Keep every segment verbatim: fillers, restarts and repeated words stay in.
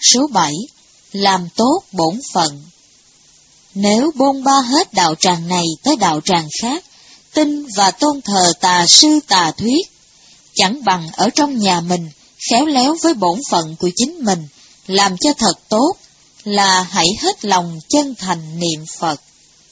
Số bảy. Làm tốt bổn phận. Nếu bôn ba hết đạo tràng này tới đạo tràng khác, tin và tôn thờ tà sư tà thuyết, chẳng bằng ở trong nhà mình khéo léo với bổn phận của chính mình, làm cho thật tốt, là hãy hết lòng chân thành niệm Phật.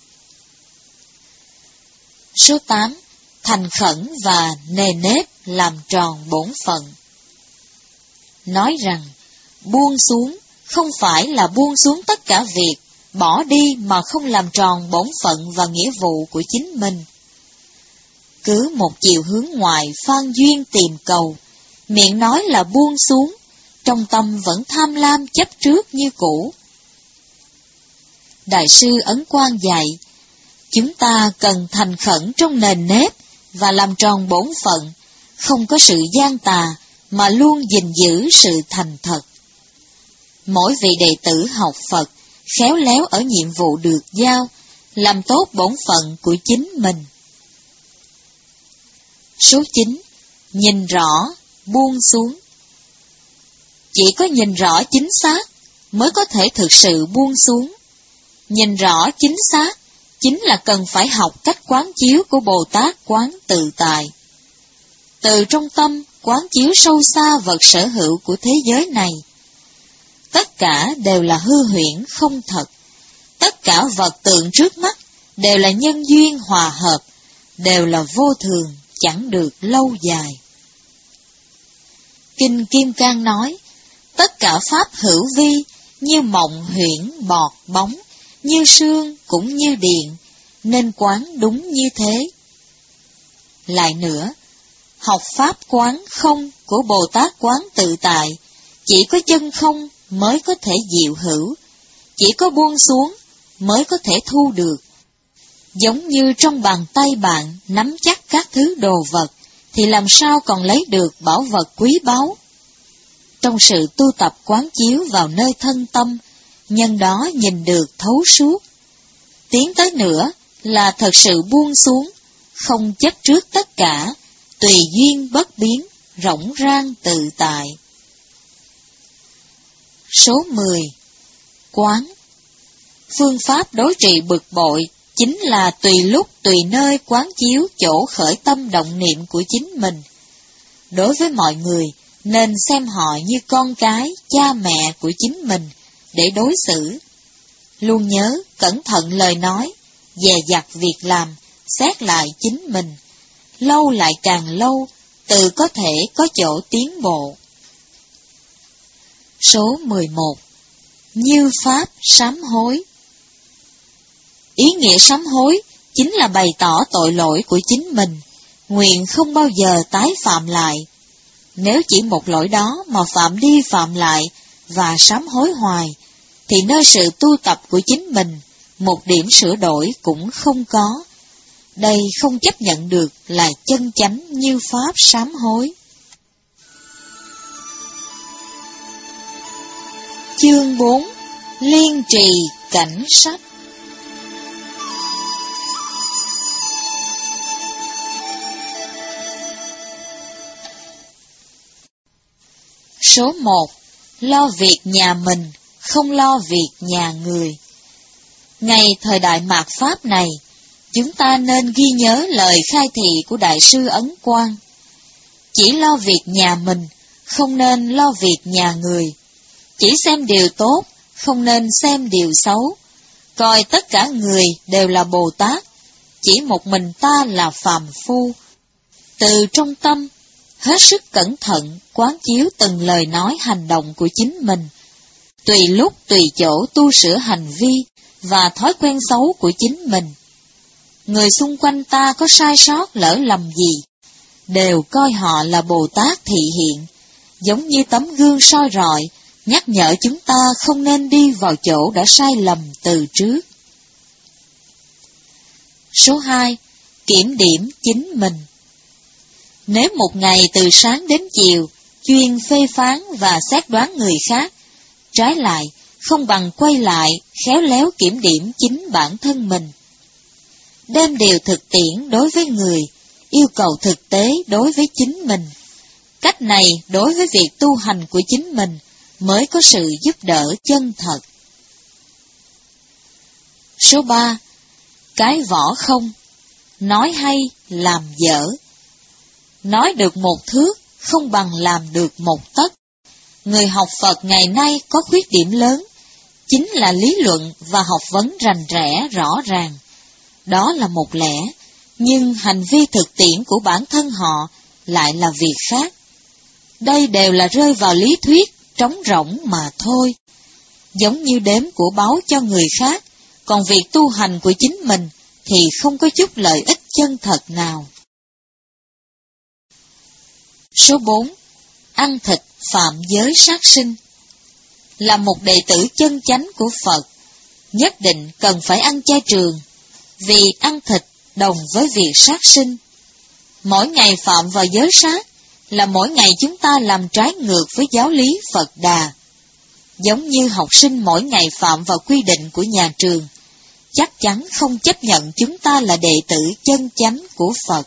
Số tám. Thành khẩn và nề nếp làm tròn bổn phận. Nói rằng, buông xuống không phải là buông xuống tất cả việc, bỏ đi mà không làm tròn bổn phận và nghĩa vụ của chính mình. Cứ một chiều hướng ngoại phan duyên tìm cầu, miệng nói là buông xuống, trong tâm vẫn tham lam chấp trước như cũ. Đại sư Ấn Quang dạy, chúng ta cần thành khẩn trong nền nếp và làm tròn bổn phận, không có sự gian tà mà luôn gìn giữ sự thành thật. Mỗi vị đệ tử học Phật khéo léo ở nhiệm vụ được giao, làm tốt bổn phận của chính mình. Số chín. Nhìn rõ, buông xuống. Chỉ có nhìn rõ chính xác mới có thể thực sự buông xuống. Nhìn rõ chính xác chính là cần phải học cách quán chiếu của Bồ Tát Quán Tự Tại. Từ trong tâm quán chiếu sâu xa vật sở hữu của thế giới này. Tất cả đều là hư huyễn không thật. Tất cả vật tượng trước mắt đều là nhân duyên hòa hợp, đều là vô thường, chẳng được lâu dài. Kinh Kim Cang nói, tất cả pháp hữu vi, như mộng huyễn bọt bóng, như sương cũng như điện, nên quán đúng như thế. Lại nữa, học pháp quán không của Bồ Tát Quán Tự Tại, chỉ có chân không mới có thể diệu hữu, chỉ có buông xuống mới có thể thu được. Giống như trong bàn tay bạn nắm chắc các thứ đồ vật, thì làm sao còn lấy được bảo vật quý báu. Trong sự tu tập quán chiếu vào nơi thân tâm, nhân đó nhìn được thấu suốt. Tiến tới nữa là thật sự buông xuống, không chấp trước tất cả, tùy duyên bất biến, rỗng rang tự tại. Số mười. Quán. Phương pháp đối trị bực bội chính là tùy lúc tùy nơi quán chiếu chỗ khởi tâm động niệm của chính mình. Đối với mọi người, nên xem họ như con cái, cha mẹ của chính mình, để đối xử. Luôn nhớ, cẩn thận lời nói, dè dặt việc làm, xét lại chính mình. Lâu lại càng lâu, tự có thể có chỗ tiến bộ. Số mười một. Như pháp sám hối. Ý nghĩa sám hối chính là bày tỏ tội lỗi của chính mình, nguyện không bao giờ tái phạm lại. Nếu chỉ một lỗi đó mà phạm đi phạm lại và sám hối hoài, thì nơi sự tu tập của chính mình, một điểm sửa đổi cũng không có. Đây không chấp nhận được là chân chánh như pháp sám hối. Chương bốn. Liên trì cảnh sách. Số một. Lo việc nhà mình, không lo việc nhà người. Ngày thời đại mạt Pháp này, chúng ta nên ghi nhớ lời khai thị của Đại sư Ấn Quang. Chỉ lo việc nhà mình, không nên lo việc nhà người. Chỉ xem điều tốt, không nên xem điều xấu. Coi tất cả người đều là Bồ Tát, chỉ một mình ta là phàm phu. Từ trong tâm, hết sức cẩn thận, quán chiếu từng lời nói hành động của chính mình. Tùy lúc tùy chỗ tu sửa hành vi và thói quen xấu của chính mình. Người xung quanh ta có sai sót lỡ lầm gì, đều coi họ là Bồ Tát thị hiện, giống như tấm gương soi rọi, nhắc nhở chúng ta không nên đi vào chỗ đã sai lầm từ trước. Số hai. Kiểm điểm chính mình. Nếu một ngày từ sáng đến chiều, chuyên phê phán và xét đoán người khác, trái lại, không bằng quay lại, khéo léo kiểm điểm chính bản thân mình. Đem điều thực tiễn đối với người, yêu cầu thực tế đối với chính mình. Cách này đối với việc tu hành của chính mình, mới có sự giúp đỡ chân thật. Số ba. Cái võ không, nói hay làm dở. Nói được một thước không bằng làm được một tấc. Người học Phật ngày nay có khuyết điểm lớn, chính là lý luận và học vấn rành rẽ rõ ràng. Đó là một lẽ, nhưng hành vi thực tiễn của bản thân họ lại là việc khác. Đây đều là rơi vào lý thuyết trống rỗng mà thôi. Giống như đếm của báu cho người khác, còn việc tu hành của chính mình thì không có chút lợi ích chân thật nào. Số bốn. Ăn thịt phạm giới sát sinh. Là một đệ tử chân chánh của Phật, nhất định cần phải ăn chay trường, vì ăn thịt đồng với việc sát sinh. Mỗi ngày phạm vào giới sát là mỗi ngày chúng ta làm trái ngược với giáo lý Phật Đà. Giống như học sinh mỗi ngày phạm vào quy định của nhà trường, chắc chắn không chấp nhận chúng ta là đệ tử chân chánh của Phật.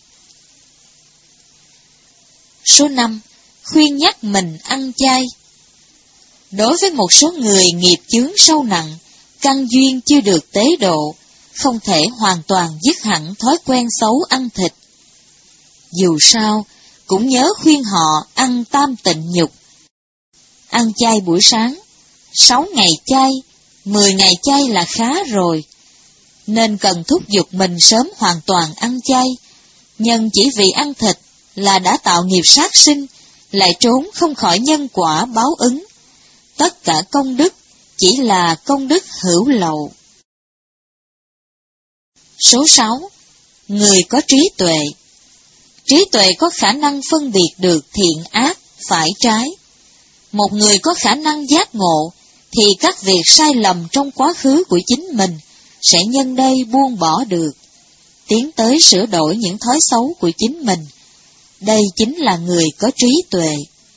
Số năm. Khuyên nhắc mình ăn chay. Đối với một số người nghiệp chướng sâu nặng, căn duyên chưa được tế độ, không thể hoàn toàn dứt hẳn thói quen xấu ăn thịt. Dù sao, cũng nhớ khuyên họ ăn tam tịnh nhục. Ăn chay buổi sáng, sáu ngày chay, mười ngày chay là khá rồi. Nên cần thúc giục mình sớm hoàn toàn ăn chay, nhưng chỉ vì ăn thịt là đã tạo nghiệp sát sinh, lại trốn không khỏi nhân quả báo ứng. Tất cả công đức chỉ là công đức hữu lậu. Số sáu. Người có trí tuệ. Trí tuệ có khả năng phân biệt được thiện ác, phải trái. Một người có khả năng giác ngộ, thì các việc sai lầm trong quá khứ của chính mình sẽ nhân đây buông bỏ được, tiến tới sửa đổi những thói xấu của chính mình. Đây chính là người có trí tuệ.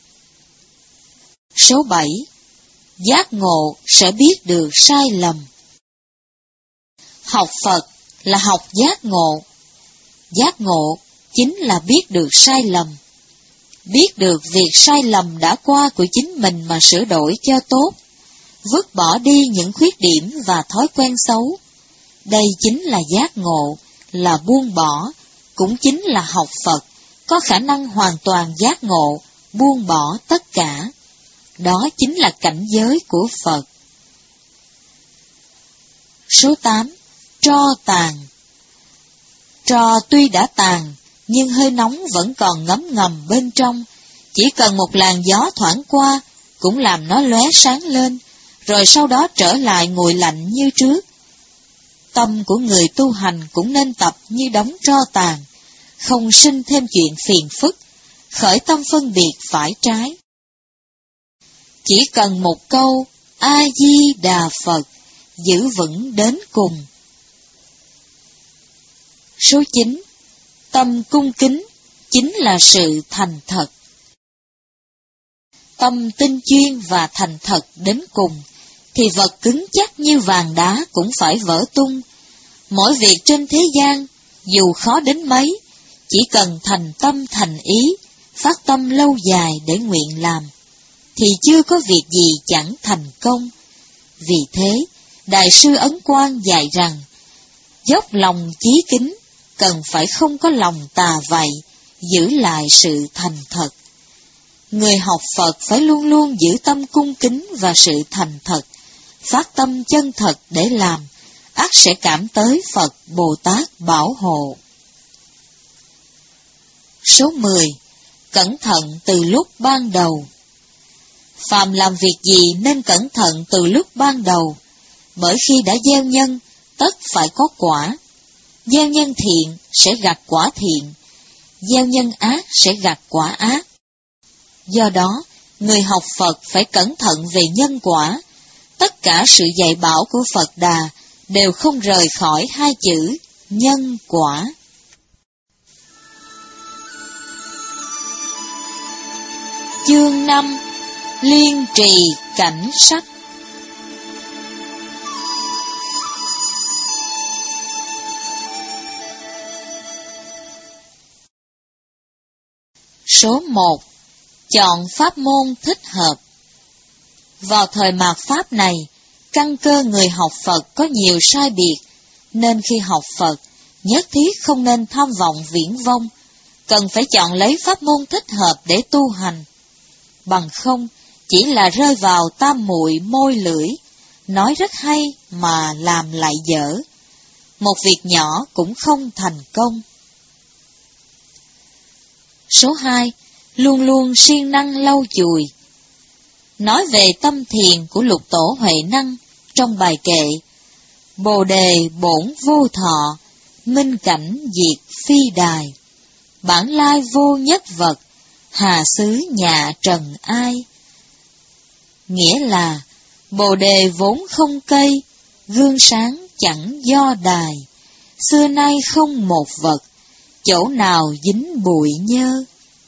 Số bảy. Giác ngộ sẽ biết được sai lầm. Học Phật là học giác ngộ. Giác ngộ chính là biết được sai lầm. Biết được việc sai lầm đã qua của chính mình mà sửa đổi cho tốt, vứt bỏ đi những khuyết điểm và thói quen xấu. Đây chính là giác ngộ, là buông bỏ, cũng chính là học Phật, có khả năng hoàn toàn giác ngộ, buông bỏ tất cả. Đó chính là cảnh giới của Phật. Số tám. Tro tàn. Tro tuy đã tàn, nhưng hơi nóng vẫn còn ngấm ngầm bên trong. Chỉ cần một làn gió thoảng qua, cũng làm nó lóe sáng lên, rồi sau đó trở lại nguội lạnh như trước. Tâm của người tu hành cũng nên tập như đống tro tàn, không sinh thêm chuyện phiền phức, khởi tâm phân biệt phải trái. Chỉ cần một câu A-di-đà Phật, giữ vững đến cùng. Số chín. Tâm cung kính chính là sự thành thật. Tâm tinh chuyên và thành thật đến cùng, thì vật cứng chắc như vàng đá cũng phải vỡ tung. Mỗi việc trên thế gian, dù khó đến mấy, chỉ cần thành tâm thành ý, phát tâm lâu dài để nguyện làm, thì chưa có việc gì chẳng thành công. Vì thế, Đại sư Ấn Quang dạy rằng, dốc lòng chí kính, cần phải không có lòng tà vậy, giữ lại sự thành thật. Người học Phật phải luôn luôn giữ tâm cung kính và sự thành thật, phát tâm chân thật để làm, ắt sẽ cảm tới Phật Bồ Tát bảo hộ. Số mười. Cẩn thận từ lúc ban đầu. Phàm làm việc gì nên cẩn thận từ lúc ban đầu, bởi khi đã gieo nhân, tất phải có quả. Gieo nhân thiện sẽ gặt quả thiện, gieo nhân ác sẽ gặt quả ác. Do đó, người học Phật phải cẩn thận về nhân quả. Tất cả sự dạy bảo của Phật Đà đều không rời khỏi hai chữ nhân quả. Chương năm. Liên trì cảnh sách. Số một. Chọn pháp môn thích hợp. Vào thời mạt Pháp này, căn cơ người học Phật có nhiều sai biệt, nên khi học Phật, nhất thiết không nên tham vọng viển vông, cần phải chọn lấy pháp môn thích hợp để tu hành. Bằng không, chỉ là rơi vào tam muội môi lưỡi, nói rất hay mà làm lại dở. Một việc nhỏ cũng không thành công. Số hai, luôn luôn siêng năng lau chùi. Nói về tâm thiền của Lục Tổ Huệ Năng trong bài kệ Bồ đề bổn vô thọ, minh cảnh diệt phi đài, bản lai vô nhất vật, hà xứ nhà trần ai. Nghĩa là Bồ đề vốn không cây, gương sáng chẳng do đài, xưa nay không một vật, chỗ nào dính bụi nhơ.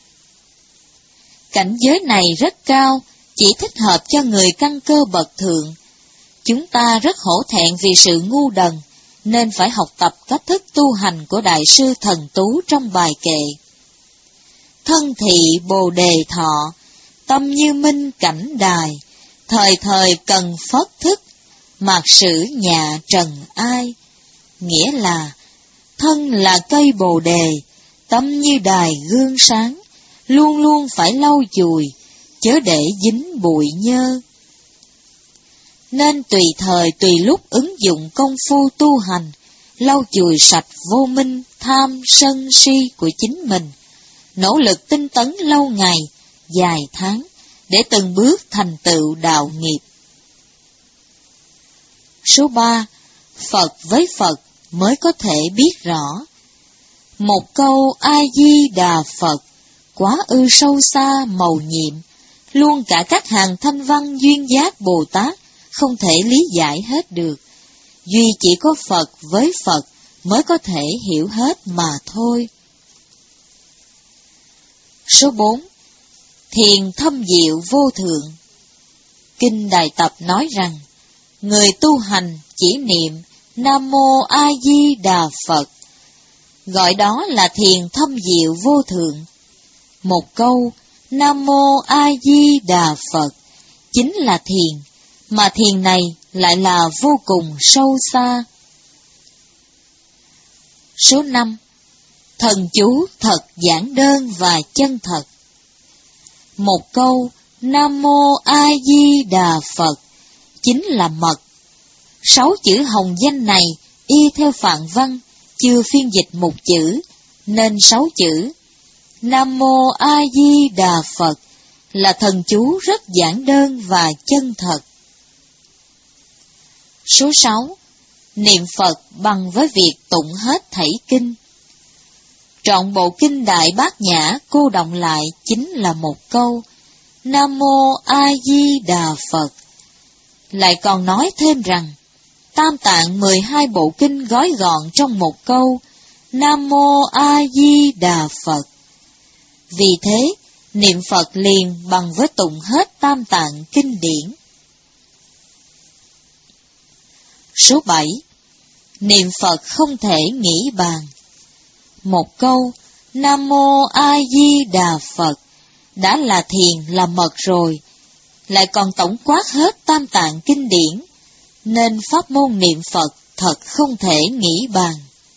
Cảnh giới này rất cao, chỉ thích hợp cho người căn cơ bậc thượng. Chúng ta rất hổ thẹn vì sự ngu đần, nên phải học tập cách thức tu hành của Đại sư Thần Tú trong bài kệ. Thân thị Bồ đề thọ, tâm như minh cảnh đài, thời thời cần phất thức, mạt sử nhà trần ai. Nghĩa là, thân là cây bồ đề, tâm như đài gương sáng, luôn luôn phải lau chùi, chớ để dính bụi nhơ. Nên tùy thời tùy lúc ứng dụng công phu tu hành, lau chùi sạch vô minh, tham, sân, si của chính mình, nỗ lực tinh tấn lâu ngày, dài tháng, để từng bước thành tựu đạo nghiệp. Số ba, Phật với Phật mới có thể biết rõ. Một câu A-di-đà Phật, quá ư sâu xa mầu nhiệm, luôn cả các hàng thanh văn duyên giác Bồ Tát không thể lý giải hết được. Duy chỉ có Phật với Phật mới có thể hiểu hết mà thôi. Số bốn, thiền thâm diệu vô thượng. Kinh Đại Tập nói rằng, người tu hành chỉ niệm Nam Mô A Di Đà Phật, gọi đó là thiền thâm diệu vô thượng. Một câu Nam Mô A Di Đà Phật chính là thiền, mà thiền này lại là vô cùng sâu xa. Số năm, thần chú thật giản đơn và chân thật. Một câu Nam Mô A Di Đà Phật chính là mật. Sáu chữ hồng danh này y theo phạn văn, chưa phiên dịch một chữ, nên sáu chữ Nam Mô A Di Đà Phật là thần chú rất giản đơn và chân thật. Số sáu, niệm Phật bằng với việc tụng hết thảy kinh. Trọn bộ kinh Đại Bát Nhã cô đọng lại chính là một câu Nam Mô A Di Đà Phật. Lại còn nói thêm rằng Tam Tạng mười hai bộ kinh gói gọn trong một câu Nam Mô A Di Đà Phật. Vì thế, niệm Phật liền bằng với tụng hết Tam Tạng kinh điển. Số bảy, niệm Phật không thể nghĩ bàn. Một câu Nam Mô A Di Đà Phật đã là thiền là mật rồi, lại còn tổng quát hết Tam Tạng kinh điển, nên pháp môn niệm Phật thật không thể nghĩ bàn.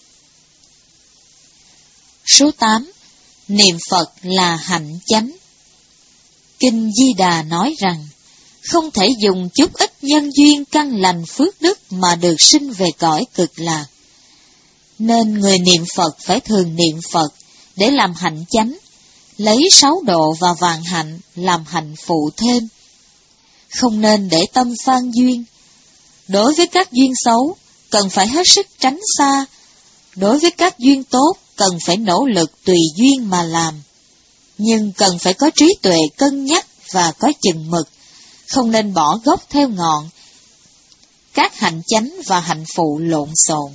Số tám, niệm Phật là hạnh chánh. Kinh Di Đà nói rằng, không thể dùng chút ít nhân duyên căn lành phước đức mà được sinh về cõi cực lạc. Nên người niệm Phật phải thường niệm Phật để làm hạnh chánh, lấy sáu độ và vạn hạnh làm hạnh phụ thêm. Không nên để tâm phan duyên. Đối với các duyên xấu, cần phải hết sức tránh xa. Đối với các duyên tốt, cần phải nỗ lực tùy duyên mà làm. Nhưng cần phải có trí tuệ cân nhắc và có chừng mực, không nên bỏ gốc theo ngọn, các hạnh chánh và hạnh phụ lộn xộn.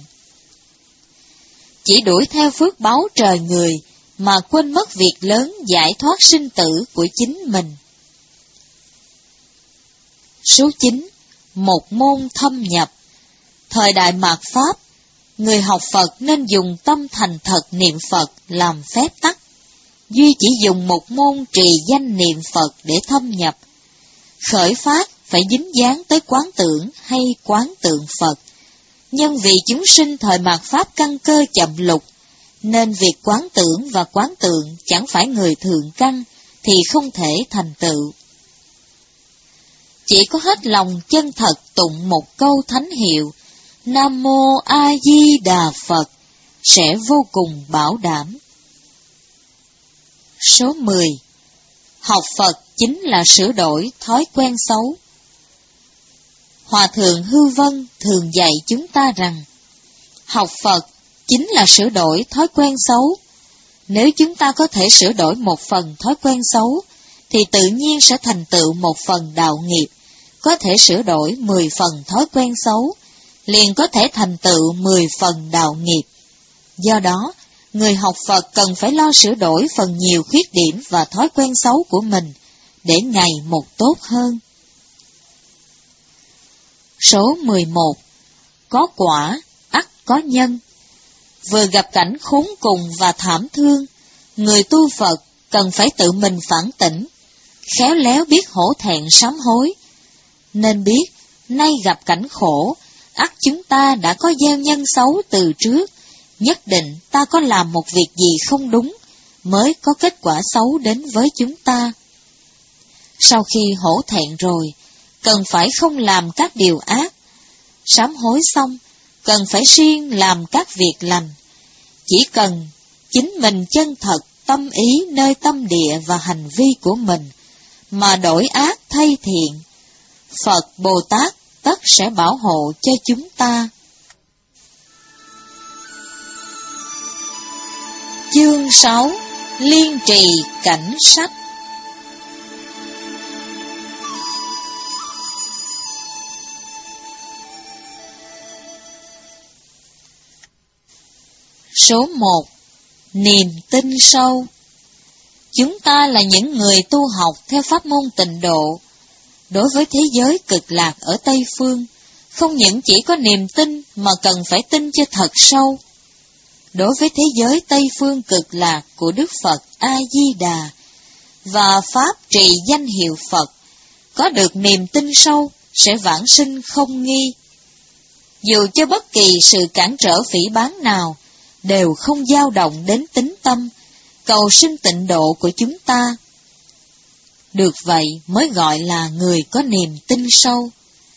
Chỉ đuổi theo phước báu trời người mà quên mất việc lớn giải thoát sinh tử của chính mình. Số chín, một môn thâm nhập. Thời đại mạt Pháp, người học Phật nên dùng tâm thành thật niệm Phật làm phép tắc. Duy chỉ dùng một môn trì danh niệm Phật để thâm nhập, khởi phát phải dính dáng tới quán tưởng hay quán tượng Phật. Nhưng vì chúng sinh thời mạt Pháp căn cơ chậm lục, nên việc quán tưởng và quán tượng chẳng phải người thượng căn thì không thể thành tựu. Chỉ có hết lòng chân thật tụng một câu thánh hiệu Nam Mô A Di Đà Phật sẽ vô cùng bảo đảm. Số mười. Học Phật chính là sửa đổi thói quen xấu. Hòa thượng Hư Vân thường dạy chúng ta rằng học Phật chính là sửa đổi thói quen xấu. Nếu chúng ta có thể sửa đổi một phần thói quen xấu, thì tự nhiên sẽ thành tựu một phần đạo nghiệp. Có thể sửa đổi mười phần thói quen xấu, liền có thể thành tựu mười phần đạo nghiệp. Do đó, người học Phật cần phải lo sửa đổi phần nhiều khuyết điểm và thói quen xấu của mình, để ngày một tốt hơn. Số mười một. Có quả, ắt có nhân. Vừa gặp cảnh khốn cùng và thảm thương, người tu Phật cần phải tự mình phản tỉnh, khéo léo biết hổ thẹn sám hối. Nên biết, nay gặp cảnh khổ, ắt chúng ta đã có gieo nhân xấu từ trước, nhất định ta có làm một việc gì không đúng, mới có kết quả xấu đến với chúng ta. Sau khi hổ thẹn rồi, cần phải không làm các điều ác. Sám hối xong, cần phải siêng làm các việc lành. Chỉ cần chính mình chân thật tâm ý nơi tâm địa và hành vi của mình, mà đổi ác thay thiện, Phật Bồ Tát tất sẽ bảo hộ cho chúng ta. Chương sáu. Liên trì cảnh sách. Số một. Niềm tin sâu. Chúng ta là những người tu học theo pháp môn tịnh độ. Đối với thế giới cực lạc ở Tây Phương, không những chỉ có niềm tin mà cần phải tin cho thật sâu. Đối với thế giới Tây Phương cực lạc của Đức Phật A-di-đà và Pháp trì danh hiệu Phật, có được niềm tin sâu sẽ vãng sinh không nghi. Dù cho bất kỳ sự cản trở phỉ báng nào, đều không dao động đến tính tâm, cầu sinh tịnh độ của chúng ta. Được vậy mới gọi là người có niềm tin sâu.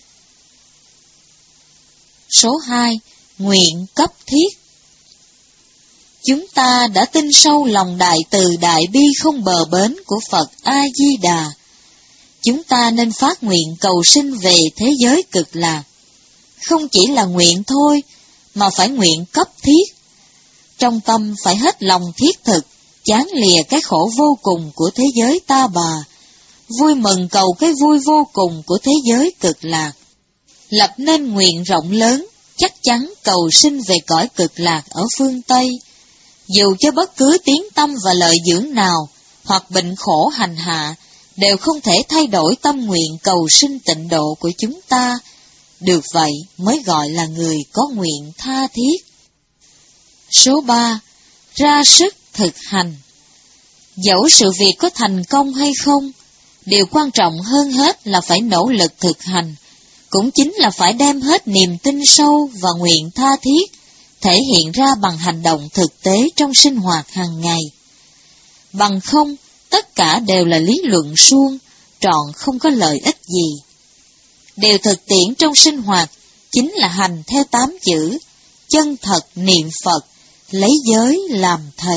Số hai. Nguyện cấp thiết. Chúng ta đã tin sâu lòng đại từ đại bi không bờ bến của Phật A-di-đà. Chúng ta nên phát nguyện cầu sinh về thế giới cực lạc. Không chỉ là nguyện thôi, mà phải nguyện cấp thiết. Trong tâm phải hết lòng thiết thực, chán lìa cái khổ vô cùng của thế giới ta bà, vui mừng cầu cái vui vô cùng của thế giới cực lạc. Lập nên nguyện rộng lớn, chắc chắn cầu sinh về cõi cực lạc ở phương Tây. Dù cho bất cứ tiếng tâm và lợi dưỡng nào, hoặc bệnh khổ hành hạ, đều không thể thay đổi tâm nguyện cầu sinh tịnh độ của chúng ta. Được vậy mới gọi là người có nguyện tha thiết. Số ba. Ra sức thực hành. Dẫu sự việc có thành công hay không, điều quan trọng hơn hết là phải nỗ lực thực hành, cũng chính là phải đem hết niềm tin sâu và nguyện tha thiết, thể hiện ra bằng hành động thực tế trong sinh hoạt hàng ngày. Bằng không, tất cả đều là lý luận suông, trọn không có lợi ích gì. Điều thực tiễn trong sinh hoạt chính là hành theo tám chữ, chân thật niệm Phật, lấy giới làm thầy.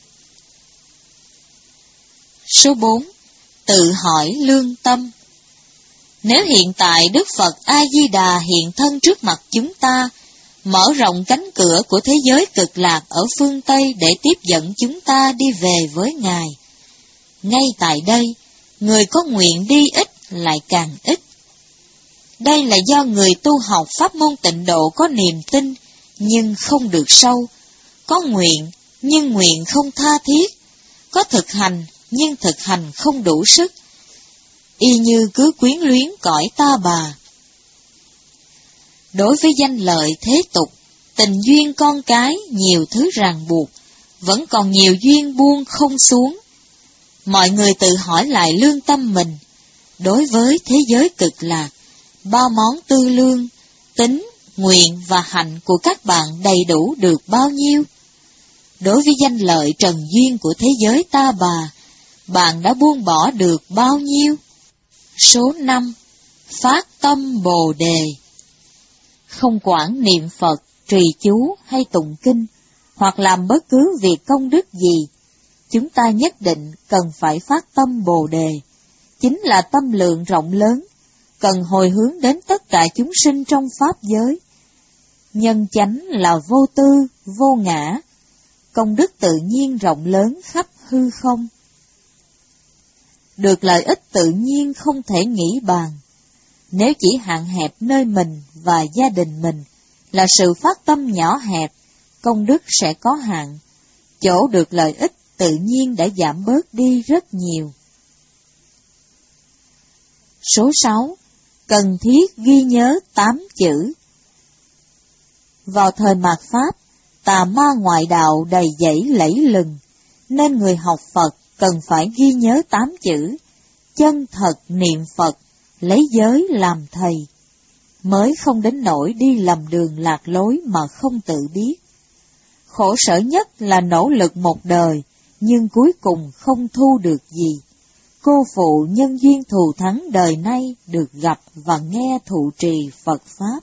Số bốn. Tự hỏi lương tâm. Nếu hiện tại Đức Phật A-di-đà hiện thân trước mặt chúng ta, mở rộng cánh cửa của thế giới cực lạc ở phương Tây để tiếp dẫn chúng ta đi về với Ngài, ngay tại đây, người có nguyện đi ít lại càng ít. Đây là do người tu học pháp môn tịnh độ có niềm tin, nhưng không được sâu, có nguyện, nhưng nguyện không tha thiết, có thực hành, nhưng thực hành không đủ sức, y như cứ quyến luyến cõi ta bà. Đối với danh lợi thế tục, tình duyên con cái, nhiều thứ ràng buộc, vẫn còn nhiều duyên buông không xuống. Mọi người tự hỏi lại lương tâm mình, Đối với thế giới cực lạc, ba món tư lương, tín, nguyện và hạnh của các bạn đầy đủ được bao nhiêu? Đối với danh lợi trần duyên của thế giới ta bà, bạn đã buông bỏ được bao nhiêu? Số năm. Phát tâm Bồ Đề. Không quản niệm Phật, trì chú hay tụng kinh, hoặc làm bất cứ việc công đức gì, chúng ta nhất định cần phải phát tâm Bồ Đề, chính là tâm lượng rộng lớn, cần hồi hướng đến tất cả chúng sinh trong Pháp giới. Nhân chánh là vô tư, vô ngã, công đức tự nhiên rộng lớn khắp hư không. Được lợi ích tự nhiên không thể nghĩ bàn. Nếu chỉ hạn hẹp nơi mình và gia đình mình là sự phát tâm nhỏ hẹp, công đức sẽ có hạn, chỗ được lợi ích tự nhiên đã giảm bớt đi rất nhiều. Số sáu. Cần thiết ghi nhớ tám chữ. Vào thời mạt Pháp, tà ma ngoại đạo đầy dẫy lẫy lừng, nên người học Phật cần phải ghi nhớ tám chữ, chân thật niệm Phật, lấy giới làm thầy, mới không đến nỗi đi lầm đường lạc lối mà không tự biết. Khổ sở nhất là nỗ lực một đời, nhưng cuối cùng không thu được gì, cô phụ nhân duyên thù thắng đời nay được gặp và nghe thụ trì Phật Pháp.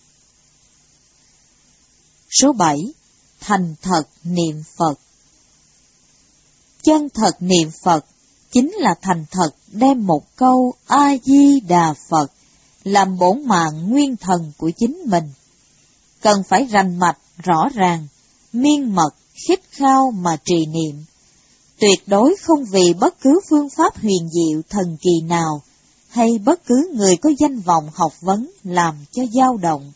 Số bảy. Thành thật niệm Phật. Chân thật niệm Phật chính là thành thật đem một câu A-di-đà Phật làm bổn mạng nguyên thần của chính mình. Cần phải rành mạch, rõ ràng, miên mật, khít khao mà trì niệm. Tuyệt đối không vì bất cứ phương pháp huyền diệu thần kỳ nào, hay bất cứ người có danh vọng học vấn làm cho dao động.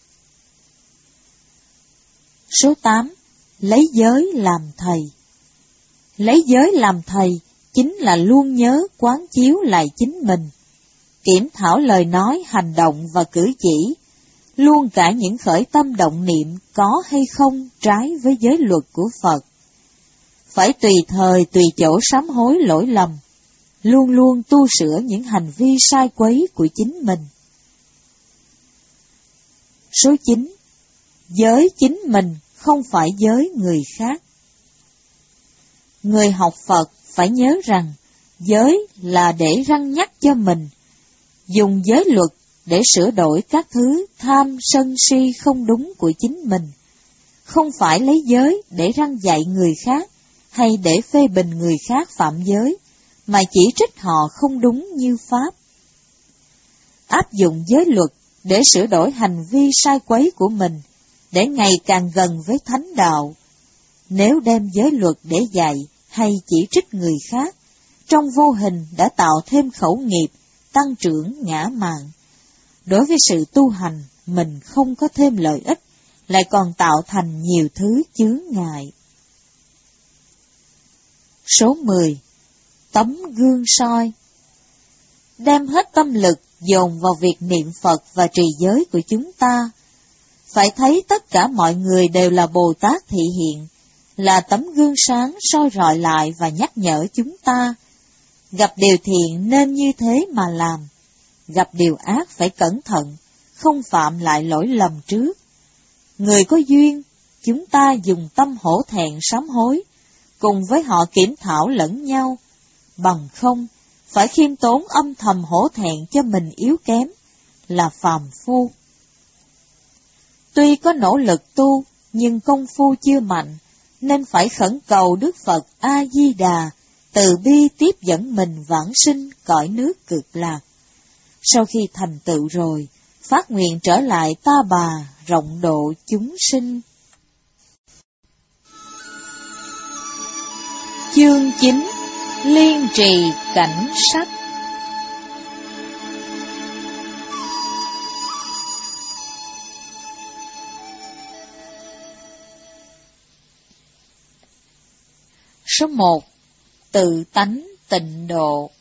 Số tám. Lấy giới làm thầy. Lấy giới làm thầy chính là luôn nhớ quán chiếu lại chính mình, kiểm thảo lời nói, hành động và cử chỉ, luôn cả những khởi tâm động niệm có hay không trái với giới luật của Phật. Phải tùy thời tùy chỗ sám hối lỗi lầm, luôn luôn tu sửa những hành vi sai quấy của chính mình. Số chín. Giới chính mình, không phải giới người khác. Người học Phật phải nhớ rằng, giới là để răn nhắc cho mình, dùng giới luật để sửa đổi các thứ tham sân si không đúng của chính mình, không phải lấy giới để răn dạy người khác, hay để phê bình người khác phạm giới, mà chỉ trích họ không đúng như Pháp. Áp dụng giới luật để sửa đổi hành vi sai quấy của mình, để ngày càng gần với thánh đạo. Nếu đem giới luật để dạy hay chỉ trích người khác, trong vô hình đã tạo thêm khẩu nghiệp, tăng trưởng ngã mạn. Đối với sự tu hành, mình không có thêm lợi ích, lại còn tạo thành nhiều thứ chướng ngại. Số mười. Tấm gương soi. Đem hết tâm lực dồn vào việc niệm Phật và trì giới của chúng ta. Phải thấy tất cả mọi người đều là Bồ Tát thị hiện, là tấm gương sáng soi rọi lại và nhắc nhở chúng ta. Gặp điều thiện nên như thế mà làm, gặp điều ác phải cẩn thận, không phạm lại lỗi lầm trước. Người có duyên, chúng ta dùng tâm hổ thẹn sám hối, cùng với họ kiểm thảo lẫn nhau. Bằng không, phải khiêm tốn âm thầm hổ thẹn cho mình yếu kém, là phàm phu. Tuy có nỗ lực tu, nhưng công phu chưa mạnh, nên phải khẩn cầu Đức Phật A-di-đà từ bi tiếp dẫn mình vãng sinh cõi nước cực lạc. Sau khi thành tựu rồi, phát nguyện trở lại Ta Bà rộng độ chúng sinh. Chương chín. Liên trì cảnh sách. Số một. Tự tánh tịnh độ.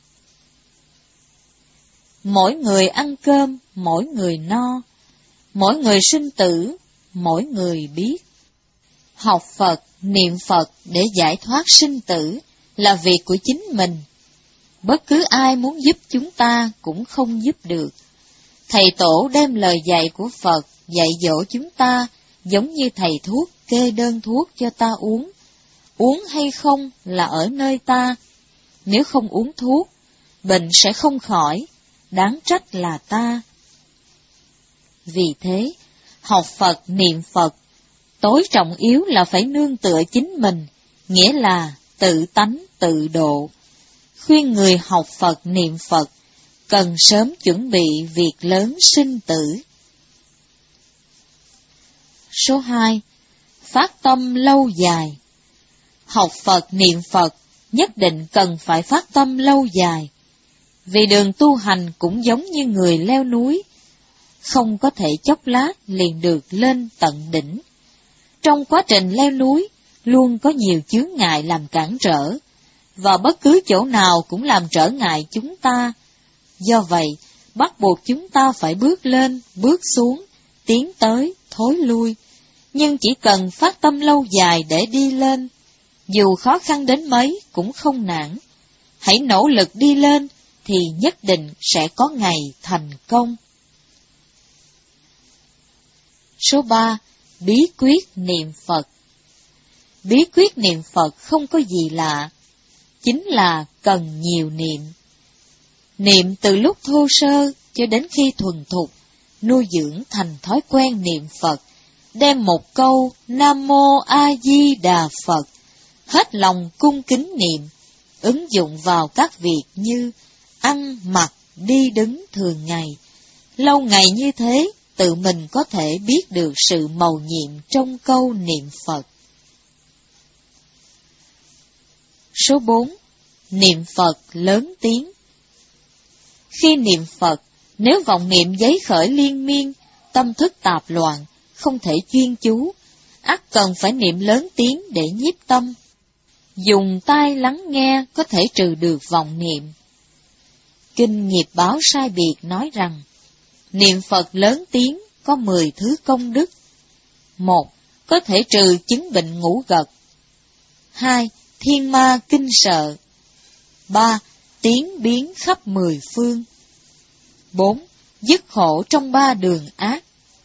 Mỗi người ăn cơm, mỗi người no, mỗi người sinh tử, mỗi người biết. Học Phật, niệm Phật để giải thoát sinh tử là việc của chính mình. bất cứ ai muốn giúp chúng ta cũng không giúp được. Thầy tổ đem lời dạy của Phật dạy dỗ chúng ta giống như thầy thuốc kê đơn thuốc cho ta uống. Uống hay không là ở nơi ta. Nếu không uống thuốc, bệnh sẽ không khỏi, đáng trách là ta. Vì thế, học Phật niệm Phật, tối trọng yếu là phải nương tựa chính mình, nghĩa là tự tánh tự độ. Khuyên người học Phật niệm Phật, cần sớm chuẩn bị việc lớn sinh tử. Số hai. Phát tâm lâu dài. Học Phật niệm Phật nhất định cần phải phát tâm lâu dài, vì đường tu hành cũng giống như người leo núi, không có thể chốc lát liền được lên tận đỉnh. Trong quá trình leo núi, luôn có nhiều chướng ngại làm cản trở, và bất cứ chỗ nào cũng làm trở ngại chúng ta. Do vậy, bắt buộc chúng ta phải bước lên, bước xuống, tiến tới, thối lui. Nhưng chỉ cần phát tâm lâu dài để đi lên, dù khó khăn đến mấy cũng không nản. Hãy nỗ lực đi lên thì nhất định sẽ có ngày thành công. Số ba. Bí quyết niệm Phật. Bí quyết niệm Phật không có gì lạ, chính là cần nhiều niệm. Niệm từ lúc thô sơ cho đến khi thuần thục, nuôi dưỡng thành thói quen niệm Phật, đem một câu Nam Mô A Di Đà Phật hết lòng cung kính niệm, ứng dụng vào các việc như ăn, mặc, đi đứng thường ngày. Lâu ngày như thế, tự mình có thể biết được sự mầu nhiệm trong câu niệm Phật. Số bốn. Niệm Phật lớn tiếng. Khi niệm Phật, nếu vọng niệm giấy khởi liên miên, tâm thức tạp loạn, không thể chuyên chú, ắt cần phải niệm lớn tiếng để nhiếp tâm. Dùng tai lắng nghe có thể trừ được vọng niệm. Kinh Nghiệp Báo Sai Biệt nói rằng, niệm Phật lớn tiếng có mười thứ công đức. Một. Có thể trừ chứng bệnh ngủ gật. Hai. Thiên ma kinh sợ. Ba. Tiến biến khắp mười phương. Bốn. Dứt khổ trong ba đường ác.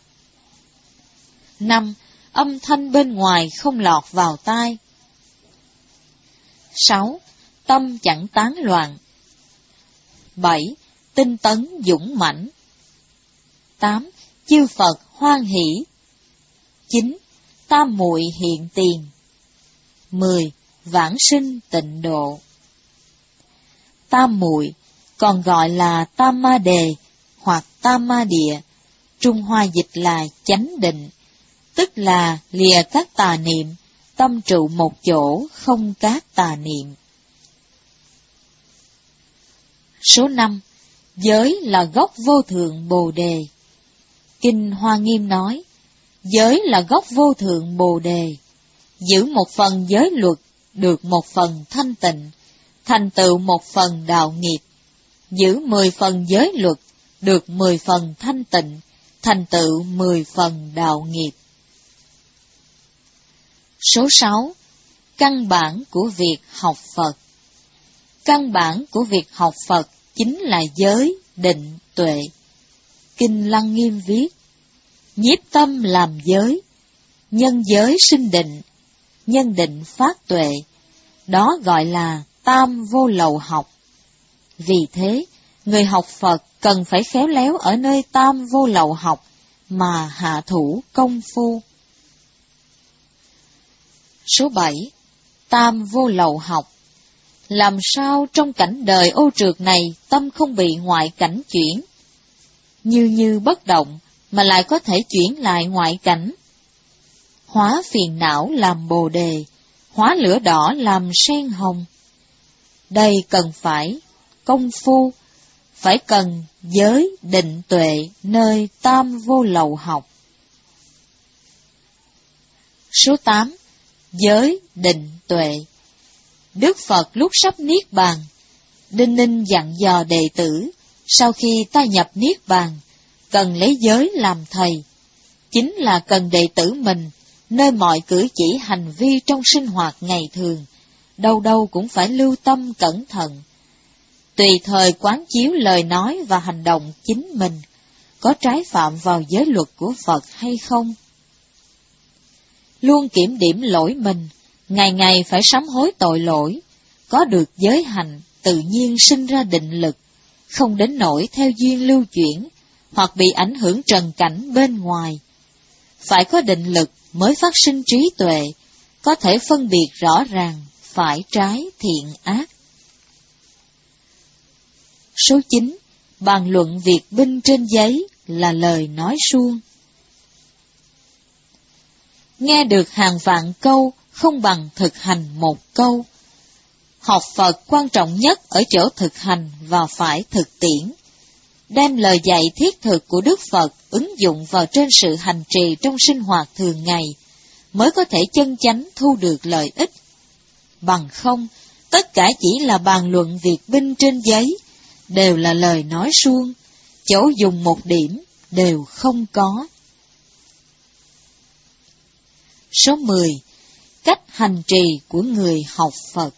Năm. Âm thanh bên ngoài không lọt vào tai. Sáu. Tâm chẳng tán loạn. Bảy. Tinh tấn dũng mãnh. Tám. Chư Phật hoan hỷ. Chín. Tam muội hiện tiền. Mười. Vãng sinh tịnh độ. Tam muội còn gọi là tam ma đề hoặc tam ma địa, Trung Hoa dịch là chánh định, tức là lìa các tà niệm, tâm trụ một chỗ, không các tà niệm. Số năm. Giới là gốc vô thượng Bồ Đề. Kinh Hoa Nghiêm nói, giới là gốc vô thượng Bồ Đề. Giữ một phần giới luật, được một phần thanh tịnh, thành tựu một phần đạo nghiệp. Giữ mười phần giới luật, được mười phần thanh tịnh, thành tựu mười phần đạo nghiệp. Số sáu. Căn bản của việc học Phật. Căn bản của việc học Phật chính là giới, định, tuệ. Kinh Lăng Nghiêm viết, nhiếp tâm làm giới, nhân giới sinh định, nhân định phát tuệ, đó gọi là tam vô lậu học. Vì thế, người học Phật cần phải khéo léo ở nơi tam vô lậu học mà hạ thủ công phu. Số bảy. Tam vô lậu học. Làm sao trong cảnh đời ô trượt này tâm không bị ngoại cảnh chuyển? Như như bất động mà lại có thể chuyển lại ngoại cảnh. Hóa phiền não làm bồ đề, hóa lửa đỏ làm sen hồng. Đây cần phải công phu, phải cần giới định tuệ nơi tam vô lậu học. Số tám. Giới định tuệ. Đức Phật lúc sắp niết bàn, Đinh Ninh dặn dò đệ tử, sau khi ta nhập niết bàn, cần lấy giới làm thầy, chính là cần đệ tử mình, nơi mọi cử chỉ hành vi trong sinh hoạt ngày thường, đâu đâu cũng phải lưu tâm cẩn thận. tùy thời quán chiếu lời nói và hành động chính mình có trái phạm vào giới luật của Phật hay không. Luôn kiểm điểm lỗi mình, ngày ngày phải sám hối tội lỗi, có được giới hạnh tự nhiên sinh ra định lực, không đến nỗi theo duyên lưu chuyển, hoặc bị ảnh hưởng trần cảnh bên ngoài. Phải có định lực mới phát sinh trí tuệ, có thể phân biệt rõ ràng phải trái thiện ác. Số chín. Bàn luận việc binh trên giấy là lời nói suông. Nghe được hàng vạn câu không bằng thực hành một câu. Học Phật quan trọng nhất ở chỗ thực hành và phải thực tiễn. Đem lời dạy thiết thực của Đức Phật ứng dụng vào trên sự hành trì trong sinh hoạt thường ngày, mới có thể chân chánh thu được lợi ích. Bằng không, tất cả chỉ là bàn luận việc binh trên giấy, đều là lời nói suông, chỗ dùng một điểm đều không có. Số mười. Cách hành trì của người học Phật.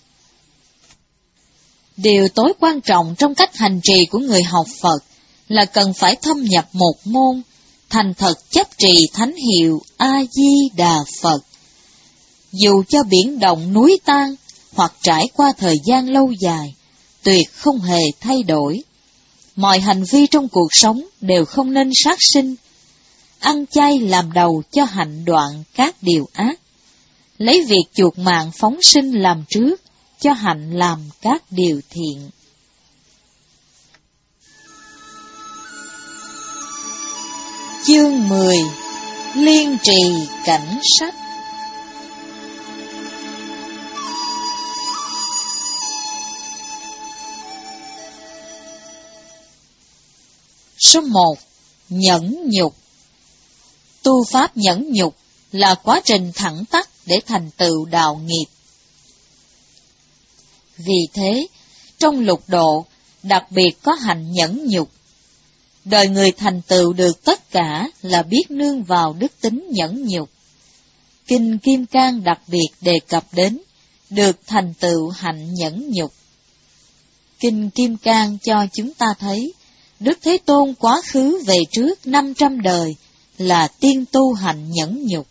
Điều tối quan trọng trong cách hành trì của người học Phật là cần phải thâm nhập một môn, thành thật chấp trì thánh hiệu A-di-đà Phật. Dù cho biển động núi tan, hoặc trải qua thời gian lâu dài, tuyệt không hề thay đổi. Mọi hành vi trong cuộc sống đều không nên sát sinh. Ăn chay làm đầu cho hạnh đoạn các điều ác. Lấy việc chuộc mạng phóng sinh làm trước, cho hạnh làm các điều thiện. Chương mười. Liên trì cảnh sách. Số một. Nhẫn nhục. Tu pháp nhẫn nhục là quá trình thẳng tắp để thành tựu đạo nghiệp. Vì thế, trong lục độ, đặc biệt có hạnh nhẫn nhục. Đời người thành tựu được tất cả là biết nương vào đức tính nhẫn nhục. Kinh Kim Cang đặc biệt đề cập đến, được thành tựu hạnh nhẫn nhục. Kinh Kim Cang cho chúng ta thấy, Đức Thế Tôn quá khứ về trước năm trăm đời là tiên tu hạnh nhẫn nhục.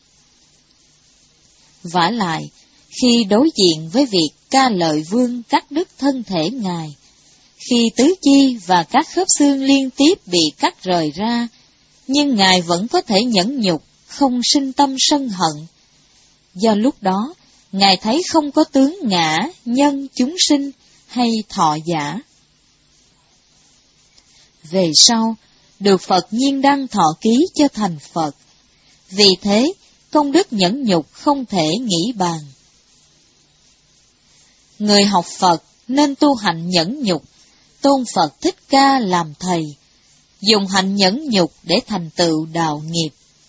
Vả lại, khi đối diện với việc Ca Lợi Vương cắt đứt thân thể Ngài, khi tứ chi và các khớp xương liên tiếp bị cắt rời ra, nhưng Ngài vẫn có thể nhẫn nhục, không sinh tâm sân hận. Do lúc đó, Ngài thấy không có tướng ngã, nhân, chúng sinh hay thọ giả. Về sau, được Phật nhiên đăng thọ ký cho thành Phật. Vì thế, công đức nhẫn nhục không thể nghĩ bàn. Người học Phật nên tu hạnh nhẫn nhục, tôn Phật Thích Ca làm thầy, dùng hạnh nhẫn nhục để thành tựu đạo nghiệp.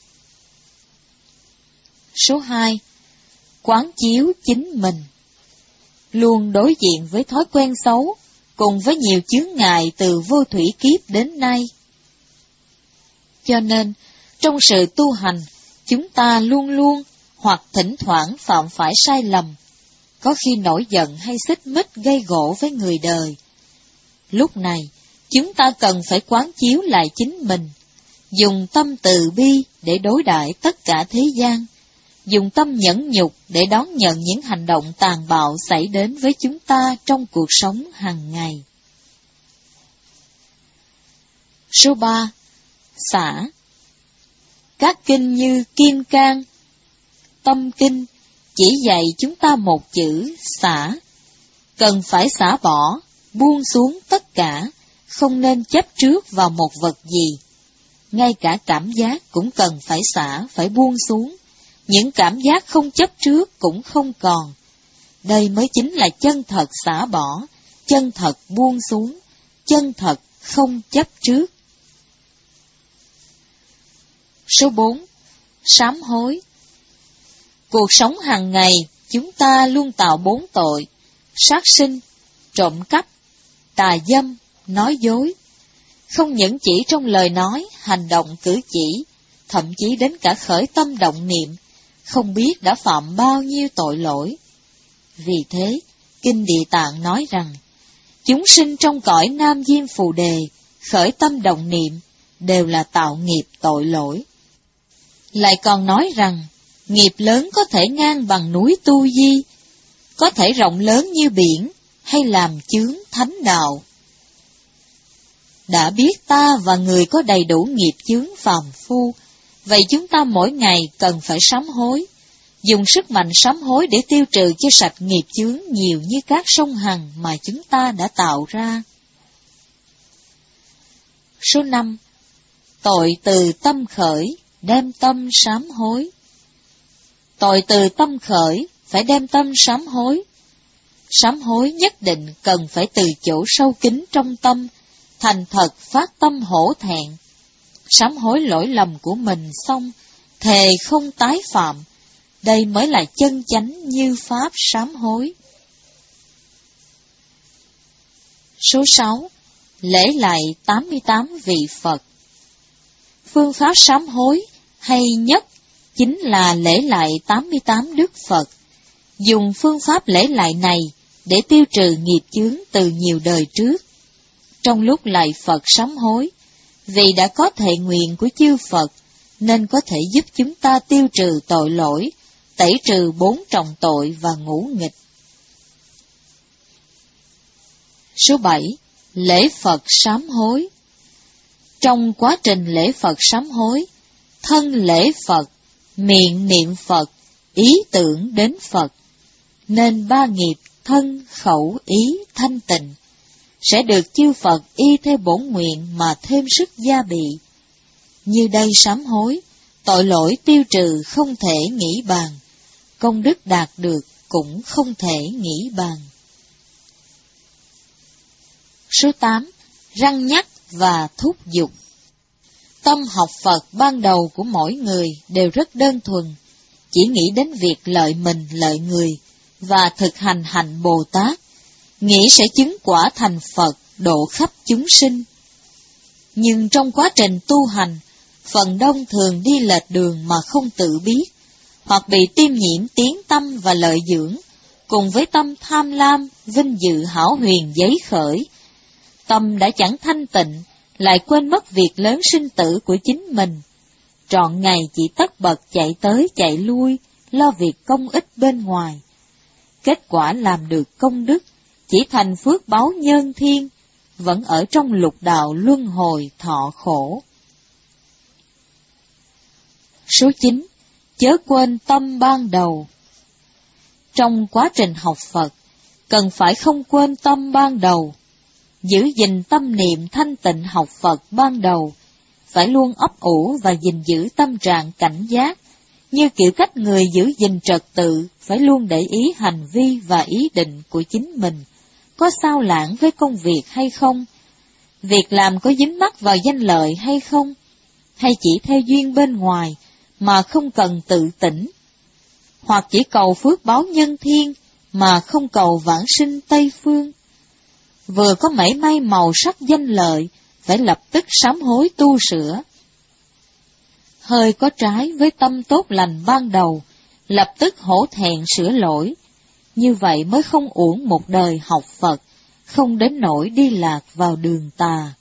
Số hai. Quán chiếu chính mình. Luôn đối diện với thói quen xấu, cùng với nhiều chướng ngại từ vô thủy kiếp đến nay. Cho nên, trong sự tu hành, chúng ta luôn luôn hoặc thỉnh thoảng phạm phải sai lầm, có khi nổi giận hay xích mích gây gổ với người đời. Lúc này, chúng ta cần phải quán chiếu lại chính mình, dùng tâm từ bi để đối đãi tất cả thế gian, dùng tâm nhẫn nhục để đón nhận những hành động tàn bạo xảy đến với chúng ta trong cuộc sống hàng ngày. Số ba. Xả. Các kinh như Kim Cang, Tâm Kinh chỉ dạy chúng ta một chữ xả. Cần phải xả bỏ, buông xuống tất cả, không nên chấp trước vào một vật gì. Ngay cả cảm giác cũng cần phải xả, phải buông xuống. Những cảm giác không chấp trước cũng không còn. Đây mới chính là chân thật xả bỏ, chân thật buông xuống, chân thật không chấp trước. Số bốn. Sám hối. Cuộc sống hàng ngày, chúng ta luôn tạo bốn tội: sát sinh, trộm cắp, tà dâm, nói dối. Không những chỉ trong lời nói, hành động cử chỉ, thậm chí đến cả khởi tâm động niệm, không biết đã phạm bao nhiêu tội lỗi. Vì thế, Kinh Địa Tạng nói rằng, Chúng sinh trong cõi Nam Diêm Phù Đề, khởi tâm động niệm, đều là tạo nghiệp tội lỗi. Lại còn nói rằng, nghiệp lớn có thể ngang bằng núi Tu Di, có thể rộng lớn như biển, hay làm chướng thánh đạo. Đã biết ta và người có đầy đủ nghiệp chướng phàm phu, vậy chúng ta mỗi ngày cần phải sám hối, dùng sức mạnh sám hối để tiêu trừ cho sạch nghiệp chướng nhiều như các sông Hằng mà chúng ta đã tạo ra. Số năm. Tội từ tâm khởi, đem tâm sám hối. Tội từ tâm khởi, phải đem tâm sám hối. Sám hối nhất định cần phải từ chỗ sâu kín trong tâm, thành thật phát tâm hổ thẹn. Sám hối lỗi lầm của mình xong, thề không tái phạm. Đây mới là chân chánh như pháp sám hối. Số sáu. Lễ lạy tám mươi tám vị Phật. Phương pháp sám hối hay nhất chính là lễ lạy tám mươi tám Đức Phật. Dùng phương pháp lễ lạy này để tiêu trừ nghiệp chướng từ nhiều đời trước. Trong lúc lạy Phật sám hối, vì đã có thệ nguyện của chư Phật, nên có thể giúp chúng ta tiêu trừ tội lỗi, tẩy trừ bốn trọng tội và ngũ nghịch. Số bảy. Lễ Phật sám hối. Trong quá trình lễ Phật sám hối, thân lễ Phật, miệng niệm Phật, ý tưởng đến Phật, nên ba nghiệp thân, khẩu, ý thanh tịnh sẽ được chư Phật y theo bổn nguyện mà thêm sức gia bị. Như đây sám hối, tội lỗi tiêu trừ không thể nghĩ bàn, công đức đạt được cũng không thể nghĩ bàn. Số tám. Răn nhắc và thúc giục. Tâm học Phật ban đầu của mỗi người đều rất đơn thuần, chỉ nghĩ đến việc lợi mình lợi người, và thực hành hạnh Bồ Tát, nghĩ sẽ chứng quả thành Phật, độ khắp chúng sinh. Nhưng trong quá trình tu hành, phần đông thường đi lệch đường mà không tự biết, hoặc bị tiêm nhiễm tiếng tâm và lợi dưỡng, cùng với tâm tham lam, vinh dự hão huyền giấy khởi. Tâm đã chẳng thanh tịnh, lại quên mất việc lớn sinh tử của chính mình. Trọn ngày chỉ tất bật chạy tới chạy lui, lo việc công ích bên ngoài. Kết quả làm được công đức, chỉ thành phước báu nhân thiên, vẫn ở trong lục đạo luân hồi thọ khổ. Số chín. Chớ quên tâm ban đầu. Trong quá trình học Phật, cần phải không quên tâm ban đầu. Giữ gìn tâm niệm thanh tịnh học Phật ban đầu, phải luôn ấp ủ và gìn giữ tâm trạng cảnh giác, như kiểu cách người giữ gìn trật tự, phải luôn để ý hành vi và ý định của chính mình, có xao lãng với công việc hay không, việc làm có dính mắc vào danh lợi hay không, hay chỉ theo duyên bên ngoài mà không cần tự tỉnh, hoặc chỉ cầu phước báo nhân thiên mà không cầu vãng sinh Tây Phương. Vừa có mảy may màu sắc danh lợi, phải lập tức sám hối tu sửa. Hơi có trái với tâm tốt lành ban đầu, lập tức hổ thẹn sửa lỗi. Như vậy mới không uổng một đời học Phật, không đến nỗi đi lạc vào đường tà.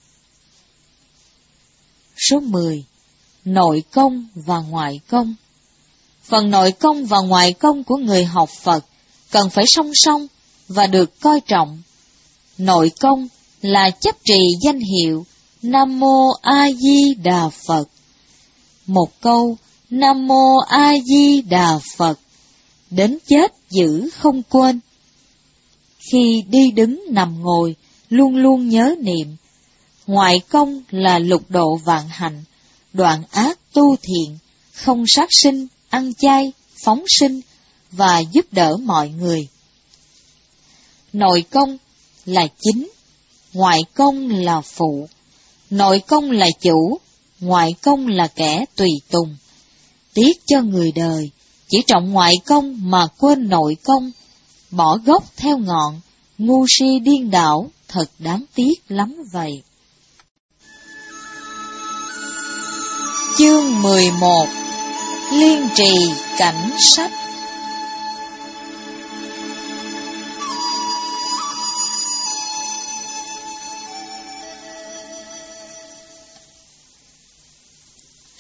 Số mười. Nội công và ngoại công. Phần nội công và ngoại công của người học Phật cần phải song song và được coi trọng. Nội công là chấp trì danh hiệu Nam Mô A Di Đà Phật. Một câu Nam Mô A Di Đà Phật, đến chết giữ không quên. Khi đi đứng nằm ngồi, luôn luôn nhớ niệm. Ngoại công là lục độ vạn hạnh, đoạn ác tu thiện, không sát sinh, ăn chay, phóng sinh và giúp đỡ mọi người. Nội công là chính, ngoại công là phụ. Nội công là chủ, ngoại công là kẻ tùy tùng. Tiếc cho người đời, chỉ trọng ngoại công mà quên nội công, bỏ gốc theo ngọn, ngu si điên đảo, thật đáng tiếc lắm vậy. Chương mười một. Liên trì cảnh sách.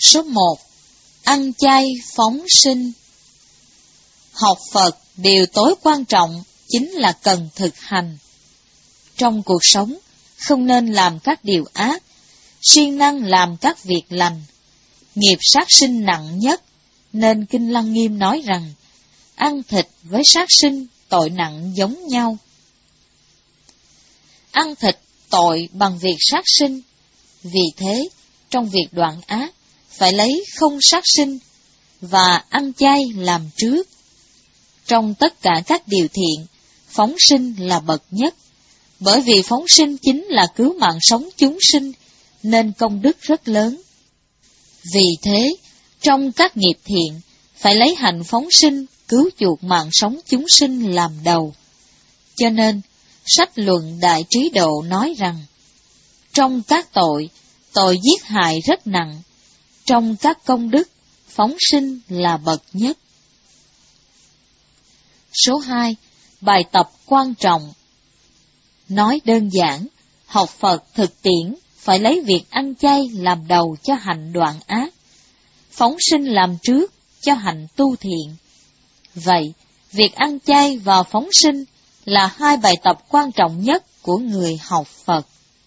Số một. Ăn chay phóng sinh. Học Phật, điều tối quan trọng chính là cần thực hành. Trong cuộc sống, không nên làm các điều ác, siêng năng làm các việc lành. Nghiệp sát sinh nặng nhất, nên Kinh Lăng Nghiêm nói rằng, ăn thịt với sát sinh tội nặng giống nhau. Ăn thịt tội bằng việc sát sinh, vì thế, trong việc đoạn ác, phải lấy không sát sinh, và ăn chay làm trước. Trong tất cả các điều thiện, phóng sinh là bậc nhất, bởi vì phóng sinh chính là cứu mạng sống chúng sinh, nên công đức rất lớn. Vì thế, trong các nghiệp thiện, phải lấy hạnh phóng sinh, cứu chuộc mạng sống chúng sinh làm đầu. Cho nên, sách luận Đại Trí Độ nói rằng, trong các tội, tội giết hại rất nặng, trong các công đức, phóng sinh là bậc nhất. Số hai. Bài tập quan trọng. Nói đơn giản, học Phật thực tiễn phải lấy việc ăn chay làm đầu cho hạnh đoạn ác, phóng sinh làm trước cho hạnh tu thiện. Vậy, việc ăn chay và phóng sinh là hai bài tập quan trọng nhất của người học Phật.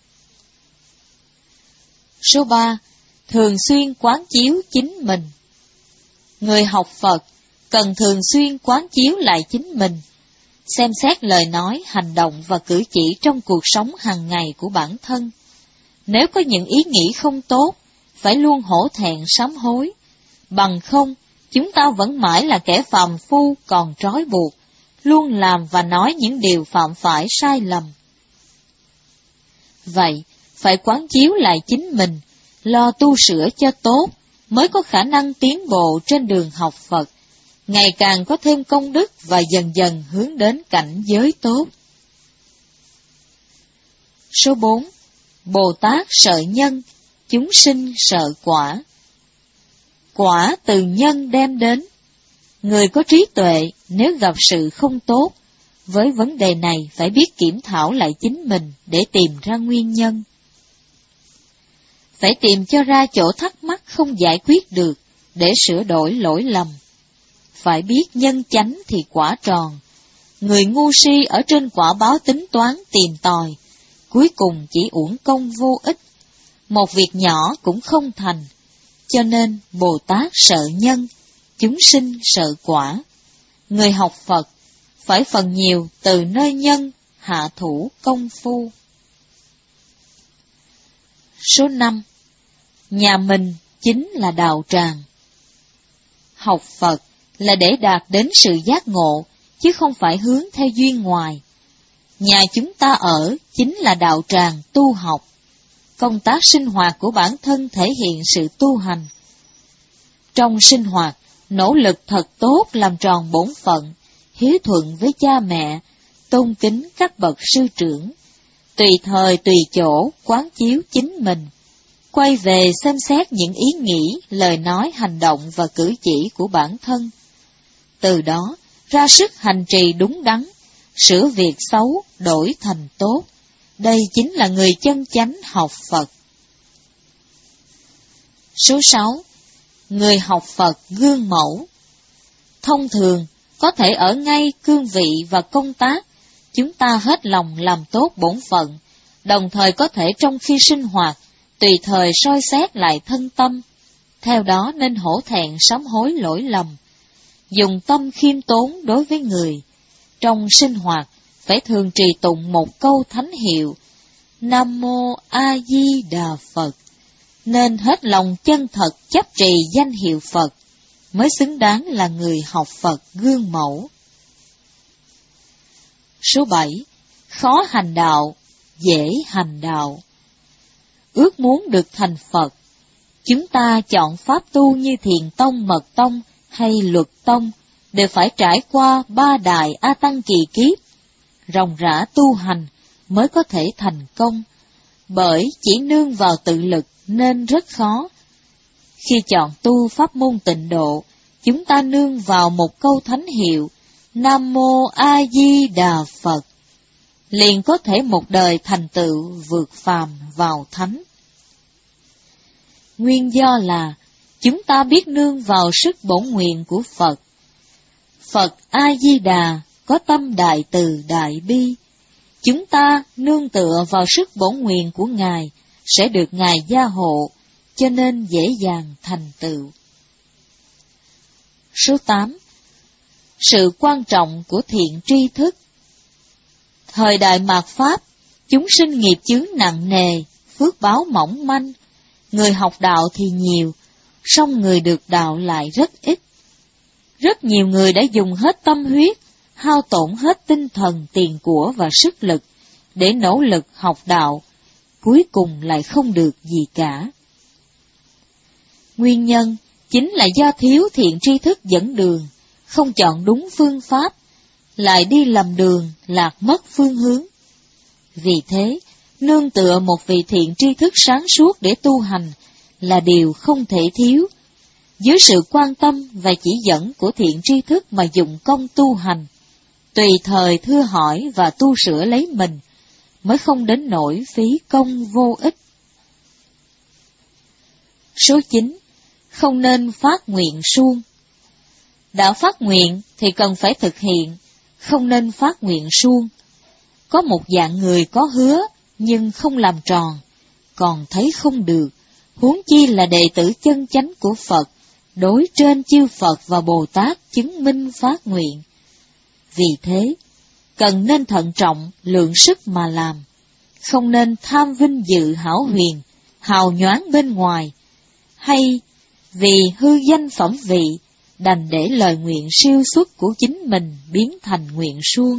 Số ba. Thường xuyên quán chiếu chính mình. Người học Phật cần thường xuyên quán chiếu lại chính mình, xem xét lời nói, hành động và cử chỉ trong cuộc sống hàng ngày của bản thân. Nếu có những ý nghĩ không tốt, phải luôn hổ thẹn sám hối, bằng không, chúng ta vẫn mãi là kẻ phàm phu còn trói buộc, luôn làm và nói những điều phạm phải sai lầm. Vậy, phải quán chiếu lại chính mình, lo tu sửa cho tốt, mới có khả năng tiến bộ trên đường học Phật, ngày càng có thêm công đức và dần dần hướng đến cảnh giới tốt. Số bốn. Bồ Tát sợ nhân, chúng sinh sợ quả. Quả từ nhân đem đến. Người có trí tuệ nếu gặp sự không tốt, với vấn đề này phải biết kiểm thảo lại chính mình để tìm ra nguyên nhân. Phải tìm cho ra chỗ thắc mắc không giải quyết được để sửa đổi lỗi lầm. Phải biết nhân chánh thì quả tròn. Người ngu si ở trên quả báo tính toán tìm tòi, cuối cùng chỉ uổng công vô ích. Một việc nhỏ cũng không thành. Cho nên Bồ Tát sợ nhân, chúng sinh sợ quả. Người học Phật phải phần nhiều từ nơi nhân hạ thủ công phu. Số năm. Nhà mình chính là đạo tràng. Học Phật là để đạt đến sự giác ngộ, chứ không phải hướng theo duyên ngoài. Nhà chúng ta ở chính là đạo tràng tu học. Công tác sinh hoạt của bản thân thể hiện sự tu hành. Trong sinh hoạt, nỗ lực thật tốt làm tròn bổn phận, hiếu thuận với cha mẹ, tôn kính các bậc sư trưởng, tùy thời tùy chỗ quán chiếu chính mình, quay về xem xét những ý nghĩ, lời nói, hành động và cử chỉ của bản thân. Từ đó, ra sức hành trì đúng đắn, sửa việc xấu, đổi thành tốt. Đây chính là người chân chánh học Phật. Số sáu. Người học Phật gương mẫu. Thông thường, có thể ở ngay cương vị và công tác, chúng ta hết lòng làm tốt bổn phận, đồng thời có thể trong khi sinh hoạt, tùy thời soi xét lại thân tâm, theo đó nên hổ thẹn sám hối lỗi lầm, dùng tâm khiêm tốn đối với người. Trong sinh hoạt, phải thường trì tụng một câu thánh hiệu, Nam Mô A Di Đà Phật, nên hết lòng chân thật chấp trì danh hiệu Phật, mới xứng đáng là người học Phật gương mẫu. Số bảy. Khó hành đạo, dễ hành đạo. Ước muốn được thành Phật, chúng ta chọn pháp tu như Thiền Tông, Mật Tông hay Luật Tông, đều phải trải qua ba đại A Tăng kỳ kiếp, ròng rã tu hành mới có thể thành công, bởi chỉ nương vào tự lực nên rất khó. Khi chọn tu pháp môn tịnh độ, chúng ta nương vào một câu thánh hiệu, Nam Mô A Di Đà Phật, liền có thể một đời thành tựu vượt phàm vào thánh. Nguyên do là chúng ta biết nương vào sức bổn nguyện của Phật. Phật A-di-đà có tâm đại từ đại bi. Chúng ta nương tựa vào sức bổn nguyện của Ngài sẽ được Ngài gia hộ, cho nên dễ dàng thành tựu. Số tám. Sự quan trọng của thiện tri thức. Thời đại mạt Pháp, chúng sinh nghiệp chướng nặng nề, phước báo mỏng manh. Người học đạo thì nhiều, song người được đạo lại rất ít. Rất nhiều người đã dùng hết tâm huyết, hao tổn hết tinh thần, tiền của và sức lực để nỗ lực học đạo, cuối cùng lại không được gì cả. Nguyên nhân chính là do thiếu thiện tri thức dẫn đường, không chọn đúng phương pháp, lại đi lầm đường, lạc mất phương hướng. Vì thế, nương tựa một vị thiện tri thức sáng suốt để tu hành là điều không thể thiếu. Dưới sự quan tâm và chỉ dẫn của thiện tri thức mà dụng công tu hành, tùy thời thưa hỏi và tu sửa lấy mình, mới không đến nỗi phí công vô ích. Số chín. Không nên phát nguyện suông. Đã phát nguyện thì cần phải thực hiện, không nên phát nguyện suông. Có một dạng người có hứa nhưng không làm tròn, còn thấy không được, huống chi là đệ tử chân chánh của Phật, đối trên chư Phật và Bồ Tát chứng minh phát nguyện. Vì thế, cần nên thận trọng, lượng sức mà làm, không nên tham vinh dự hão huyền, hào nhoáng bên ngoài, hay vì hư danh phẩm vị, đành để lời nguyện siêu xuất của chính mình biến thành nguyện suông.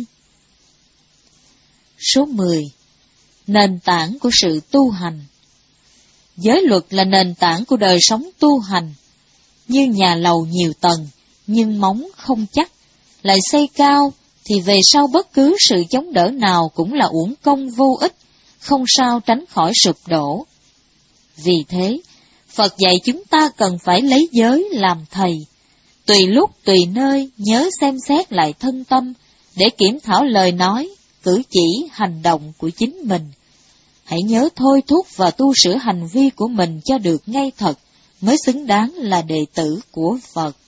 Số mười. Nền tảng của sự tu hành. Giới luật là nền tảng của đời sống tu hành, như nhà lầu nhiều tầng, nhưng móng không chắc, lại xây cao, thì về sau bất cứ sự chống đỡ nào cũng là uổng công vô ích, không sao tránh khỏi sụp đổ. Vì thế, Phật dạy chúng ta cần phải lấy giới làm thầy, tùy lúc tùy nơi nhớ xem xét lại thân tâm, để kiểm thảo lời nói, cử chỉ, hành động của chính mình. Hãy nhớ thôi thúc và tu sửa hành vi của mình cho được ngay thật, mới xứng đáng là đệ tử của Phật.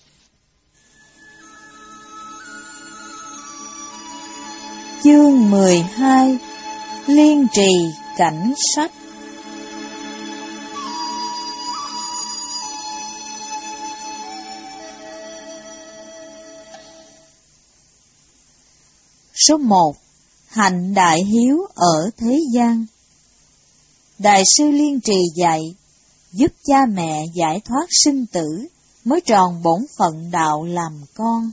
Chương mười hai. Liên trì cảnh sách. Số một. Hạnh đại hiếu ở thế gian. Đại sư Liên Trì dạy, giúp cha mẹ giải thoát sinh tử, mới tròn bổn phận đạo làm con.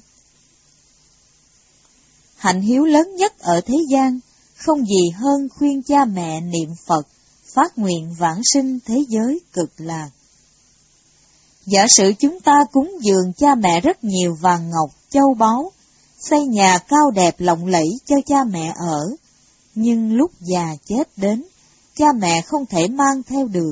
Hạnh hiếu lớn nhất ở thế gian, không gì hơn khuyên cha mẹ niệm Phật, phát nguyện vãng sinh thế giới cực lạc. Giả sử chúng ta cúng dường cha mẹ rất nhiều vàng ngọc, châu báu, xây nhà cao đẹp lộng lẫy cho cha mẹ ở, nhưng lúc già chết đến, cha mẹ không thể mang theo được.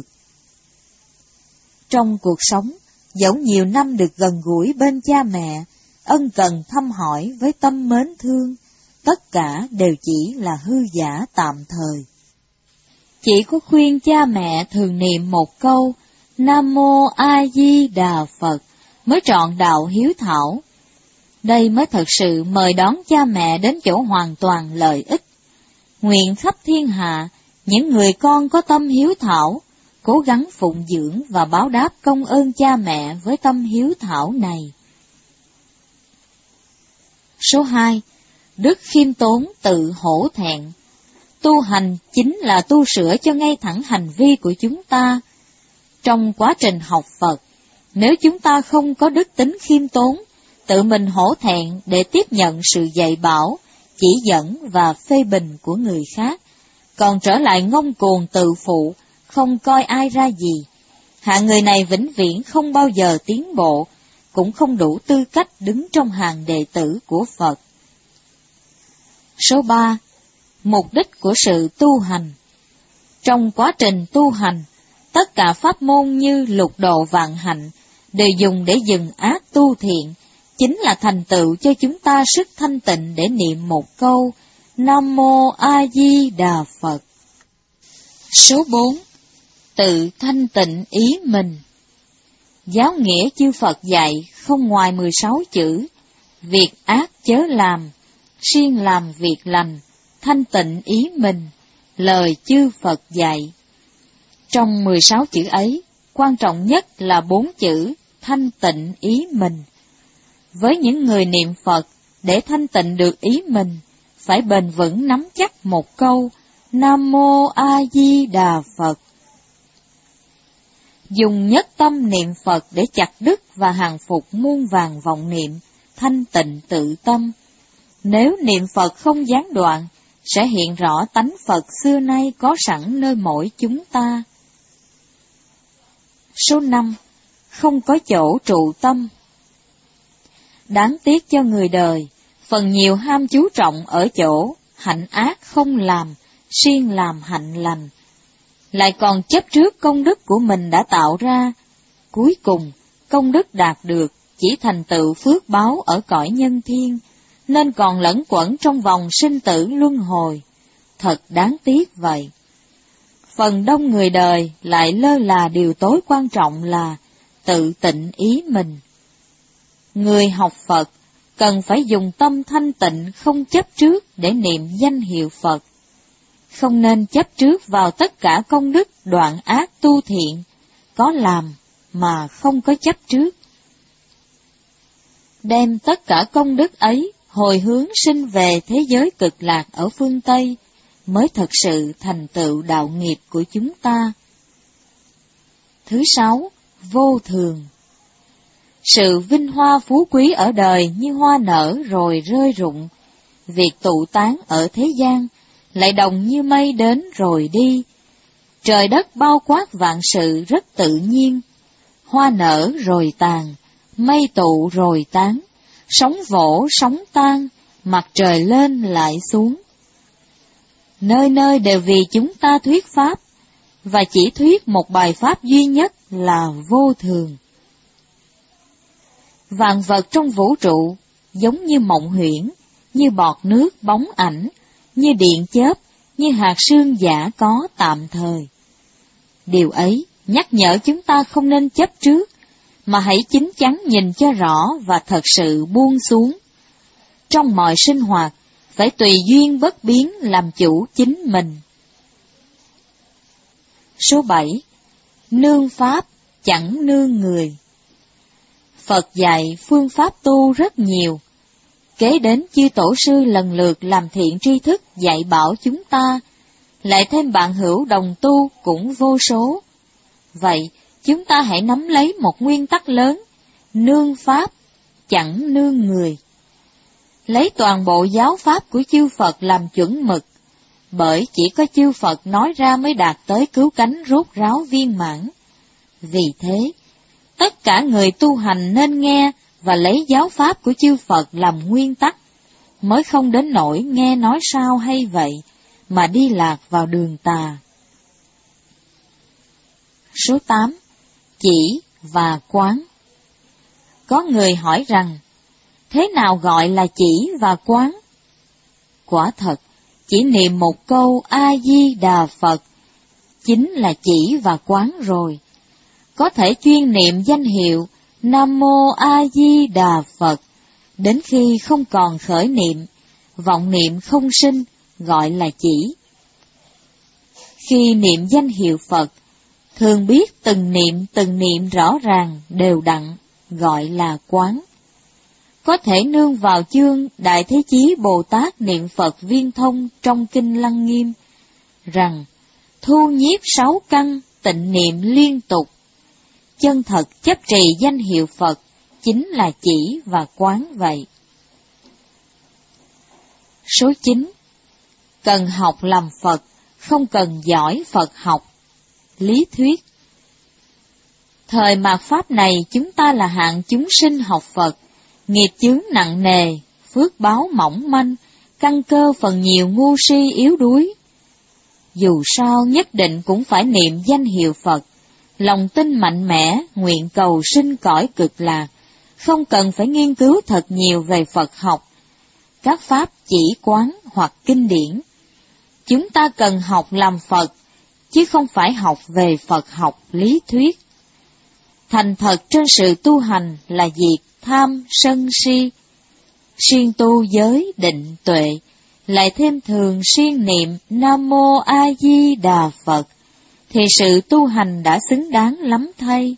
Trong cuộc sống, dẫu nhiều năm được gần gũi bên cha mẹ, ân cần thăm hỏi với tâm mến thương, tất cả đều chỉ là hư giả tạm thời. Chỉ có khuyên cha mẹ thường niệm một câu Nam Mô A Di Đà Phật mới trọn đạo hiếu thảo. Đây mới thật sự mời đón cha mẹ đến chỗ hoàn toàn lợi ích. Nguyện khắp thiên hạ, những người con có tâm hiếu thảo, cố gắng phụng dưỡng và báo đáp công ơn cha mẹ với tâm hiếu thảo này. Số hai. Đức khiêm tốn tự hổ thẹn. Tu hành chính là tu sửa cho ngay thẳng hành vi của chúng ta. Trong quá trình học Phật, nếu chúng ta không có đức tính khiêm tốn, tự mình hổ thẹn để tiếp nhận sự dạy bảo, chỉ dẫn và phê bình của người khác, còn trở lại ngông cuồng tự phụ, không coi ai ra gì, hạng người này vĩnh viễn không bao giờ tiến bộ, cũng không đủ tư cách đứng trong hàng đệ tử của Phật. Số ba. Mục đích của sự tu hành. Trong quá trình tu hành, tất cả pháp môn như lục độ vạn hạnh đều dùng để dừng ác tu thiện, chính là thành tựu cho chúng ta sức thanh tịnh để niệm một câu Nam Mô A Di Đà Phật. Số bốn. Tự thanh tịnh ý mình. Giáo nghĩa chư Phật dạy không ngoài mười sáu chữ: việc ác chớ làm, siêng làm việc lành, thanh tịnh ý mình, lời chư Phật dạy. Trong mười sáu chữ ấy, quan trọng nhất là bốn chữ thanh tịnh ý mình. Với những người niệm Phật, để thanh tịnh được ý mình, phải bền vững nắm chắc một câu Nam Mô A Di Đà Phật. Dùng nhất tâm niệm Phật để chặt đứt và hàng phục muôn vàn vọng niệm, thanh tịnh tự tâm. Nếu niệm Phật không gián đoạn, sẽ hiện rõ tánh Phật xưa nay có sẵn nơi mỗi chúng ta. Số năm. Không có chỗ trụ tâm. Đáng tiếc cho người đời, phần nhiều ham chú trọng ở chỗ hạnh ác không làm, siêng làm hạnh lành, lại còn chấp trước công đức của mình đã tạo ra. Cuối cùng, công đức đạt được chỉ thành tựu phước báo ở cõi nhân thiên, nên còn lẫn quẩn trong vòng sinh tử luân hồi. Thật đáng tiếc vậy. Phần đông người đời lại lơ là điều tối quan trọng là tự tịnh ý mình. Người học Phật cần phải dùng tâm thanh tịnh không chấp trước để niệm danh hiệu Phật. Không nên chấp trước vào tất cả công đức đoạn ác tu thiện, có làm mà không có chấp trước. Đem tất cả công đức ấy hồi hướng sinh về thế giới cực lạc ở phương Tây, mới thật sự thành tựu đạo nghiệp của chúng ta. Thứ sáu, vô thường. Sự vinh hoa phú quý ở đời như hoa nở rồi rơi rụng, việc tụ tán ở thế gian lại đồng như mây đến rồi đi. Trời đất bao quát vạn sự rất tự nhiên, hoa nở rồi tàn, mây tụ rồi tán, sóng vỗ sóng tan, mặt trời lên lại xuống. Nơi nơi đều vì chúng ta thuyết pháp, và chỉ thuyết một bài pháp duy nhất là vô thường. Vạn vật trong vũ trụ giống như mộng huyễn, như bọt nước bóng ảnh, như điện chớp, như hạt sương giả có tạm thời. Điều ấy nhắc nhở chúng ta không nên chấp trước, mà hãy chín chắn nhìn cho rõ và thật sự buông xuống. Trong mọi sinh hoạt, phải tùy duyên bất biến làm chủ chính mình. Số bảy. Nương pháp, chẳng nương người. Phật dạy phương pháp tu rất nhiều. Kế đến chư tổ sư lần lượt làm thiện tri thức dạy bảo chúng ta, lại thêm bạn hữu đồng tu cũng vô số. Vậy, chúng ta hãy nắm lấy một nguyên tắc lớn, nương pháp, chẳng nương người. Lấy toàn bộ giáo pháp của chư Phật làm chuẩn mực, bởi chỉ có chư Phật nói ra mới đạt tới cứu cánh rốt ráo viên mãn. Vì thế, tất cả người tu hành nên nghe và lấy giáo pháp của chư Phật làm nguyên tắc, mới không đến nỗi nghe nói sao hay vậy mà đi lạc vào đường tà. Số tám. Chỉ và quán. Có người hỏi rằng, thế nào gọi là chỉ và quán? Quả thật, chỉ niệm một câu A-di-đà Phật chính là chỉ và quán rồi. Có thể chuyên niệm danh hiệu Nam Mô A-di-đà Phật đến khi không còn khởi niệm, vọng niệm không sinh, gọi là chỉ. Khi niệm danh hiệu Phật, thường biết từng niệm từng niệm rõ ràng, đều đặn, gọi là quán. Có thể nương vào chương Đại Thế Chí Bồ Tát niệm Phật viên thông trong Kinh Lăng Nghiêm, rằng thu nhiếp sáu căn, tịnh niệm liên tục. Chân thật chấp trì danh hiệu Phật chính là chỉ và quán vậy. Số chín. Cần học làm Phật, không cần giỏi Phật học. Lý thuyết. Thời mạt Pháp này chúng ta là hạng chúng sinh học Phật, nghiệp chướng nặng nề, phước báo mỏng manh, căn cơ phần nhiều ngu si yếu đuối. Dù sao nhất định cũng phải niệm danh hiệu Phật, lòng tin mạnh mẽ, nguyện cầu sinh cõi cực lạc, không cần phải nghiên cứu thật nhiều về Phật học, các pháp chỉ quán hoặc kinh điển. Chúng ta cần học làm Phật, chứ không phải học về Phật học lý thuyết. Thành thật trên sự tu hành là diệt tham sân si. Siêng tu giới định tuệ, lại thêm thường siêng niệm Nam Mô A Di Đà Phật, thì sự tu hành đã xứng đáng lắm thay.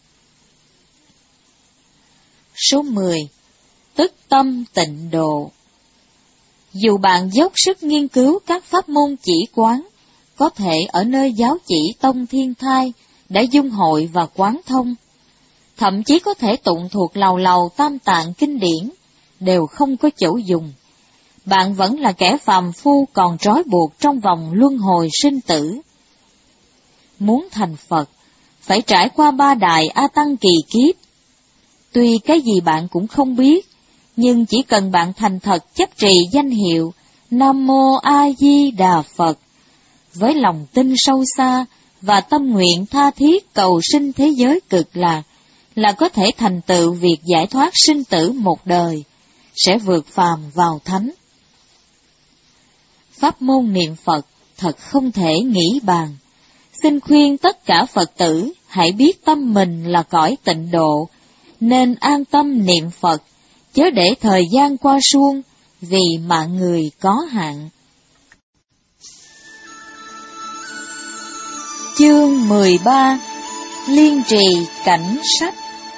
Số mười. Tức tâm tịnh độ. Dù bạn dốc sức nghiên cứu các pháp môn chỉ quán, có thể ở nơi giáo chỉ tông thiên thai đã dung hội và quán thông, thậm chí có thể tụng thuộc lầu lầu tam tạng kinh điển, đều không có chỗ dùng. Bạn vẫn là kẻ phàm phu còn trói buộc trong vòng luân hồi sinh tử. Muốn thành Phật, phải trải qua ba đại A Tăng kỳ kiếp. Tuy cái gì bạn cũng không biết, nhưng chỉ cần bạn thành thật chấp trì danh hiệu Nam Mô A Di Đà Phật, với lòng tin sâu xa và tâm nguyện tha thiết cầu sinh thế giới cực lạc, là có thể thành tựu việc giải thoát sinh tử một đời, sẽ vượt phàm vào thánh. Pháp môn niệm Phật thật không thể nghĩ bàn. Xin khuyên tất cả Phật tử hãy biết tâm mình là cõi tịnh độ, nên an tâm niệm Phật, chớ để thời gian qua suông, vì mạng người có hạn. Chương mười ba. Liên trì cảnh sách.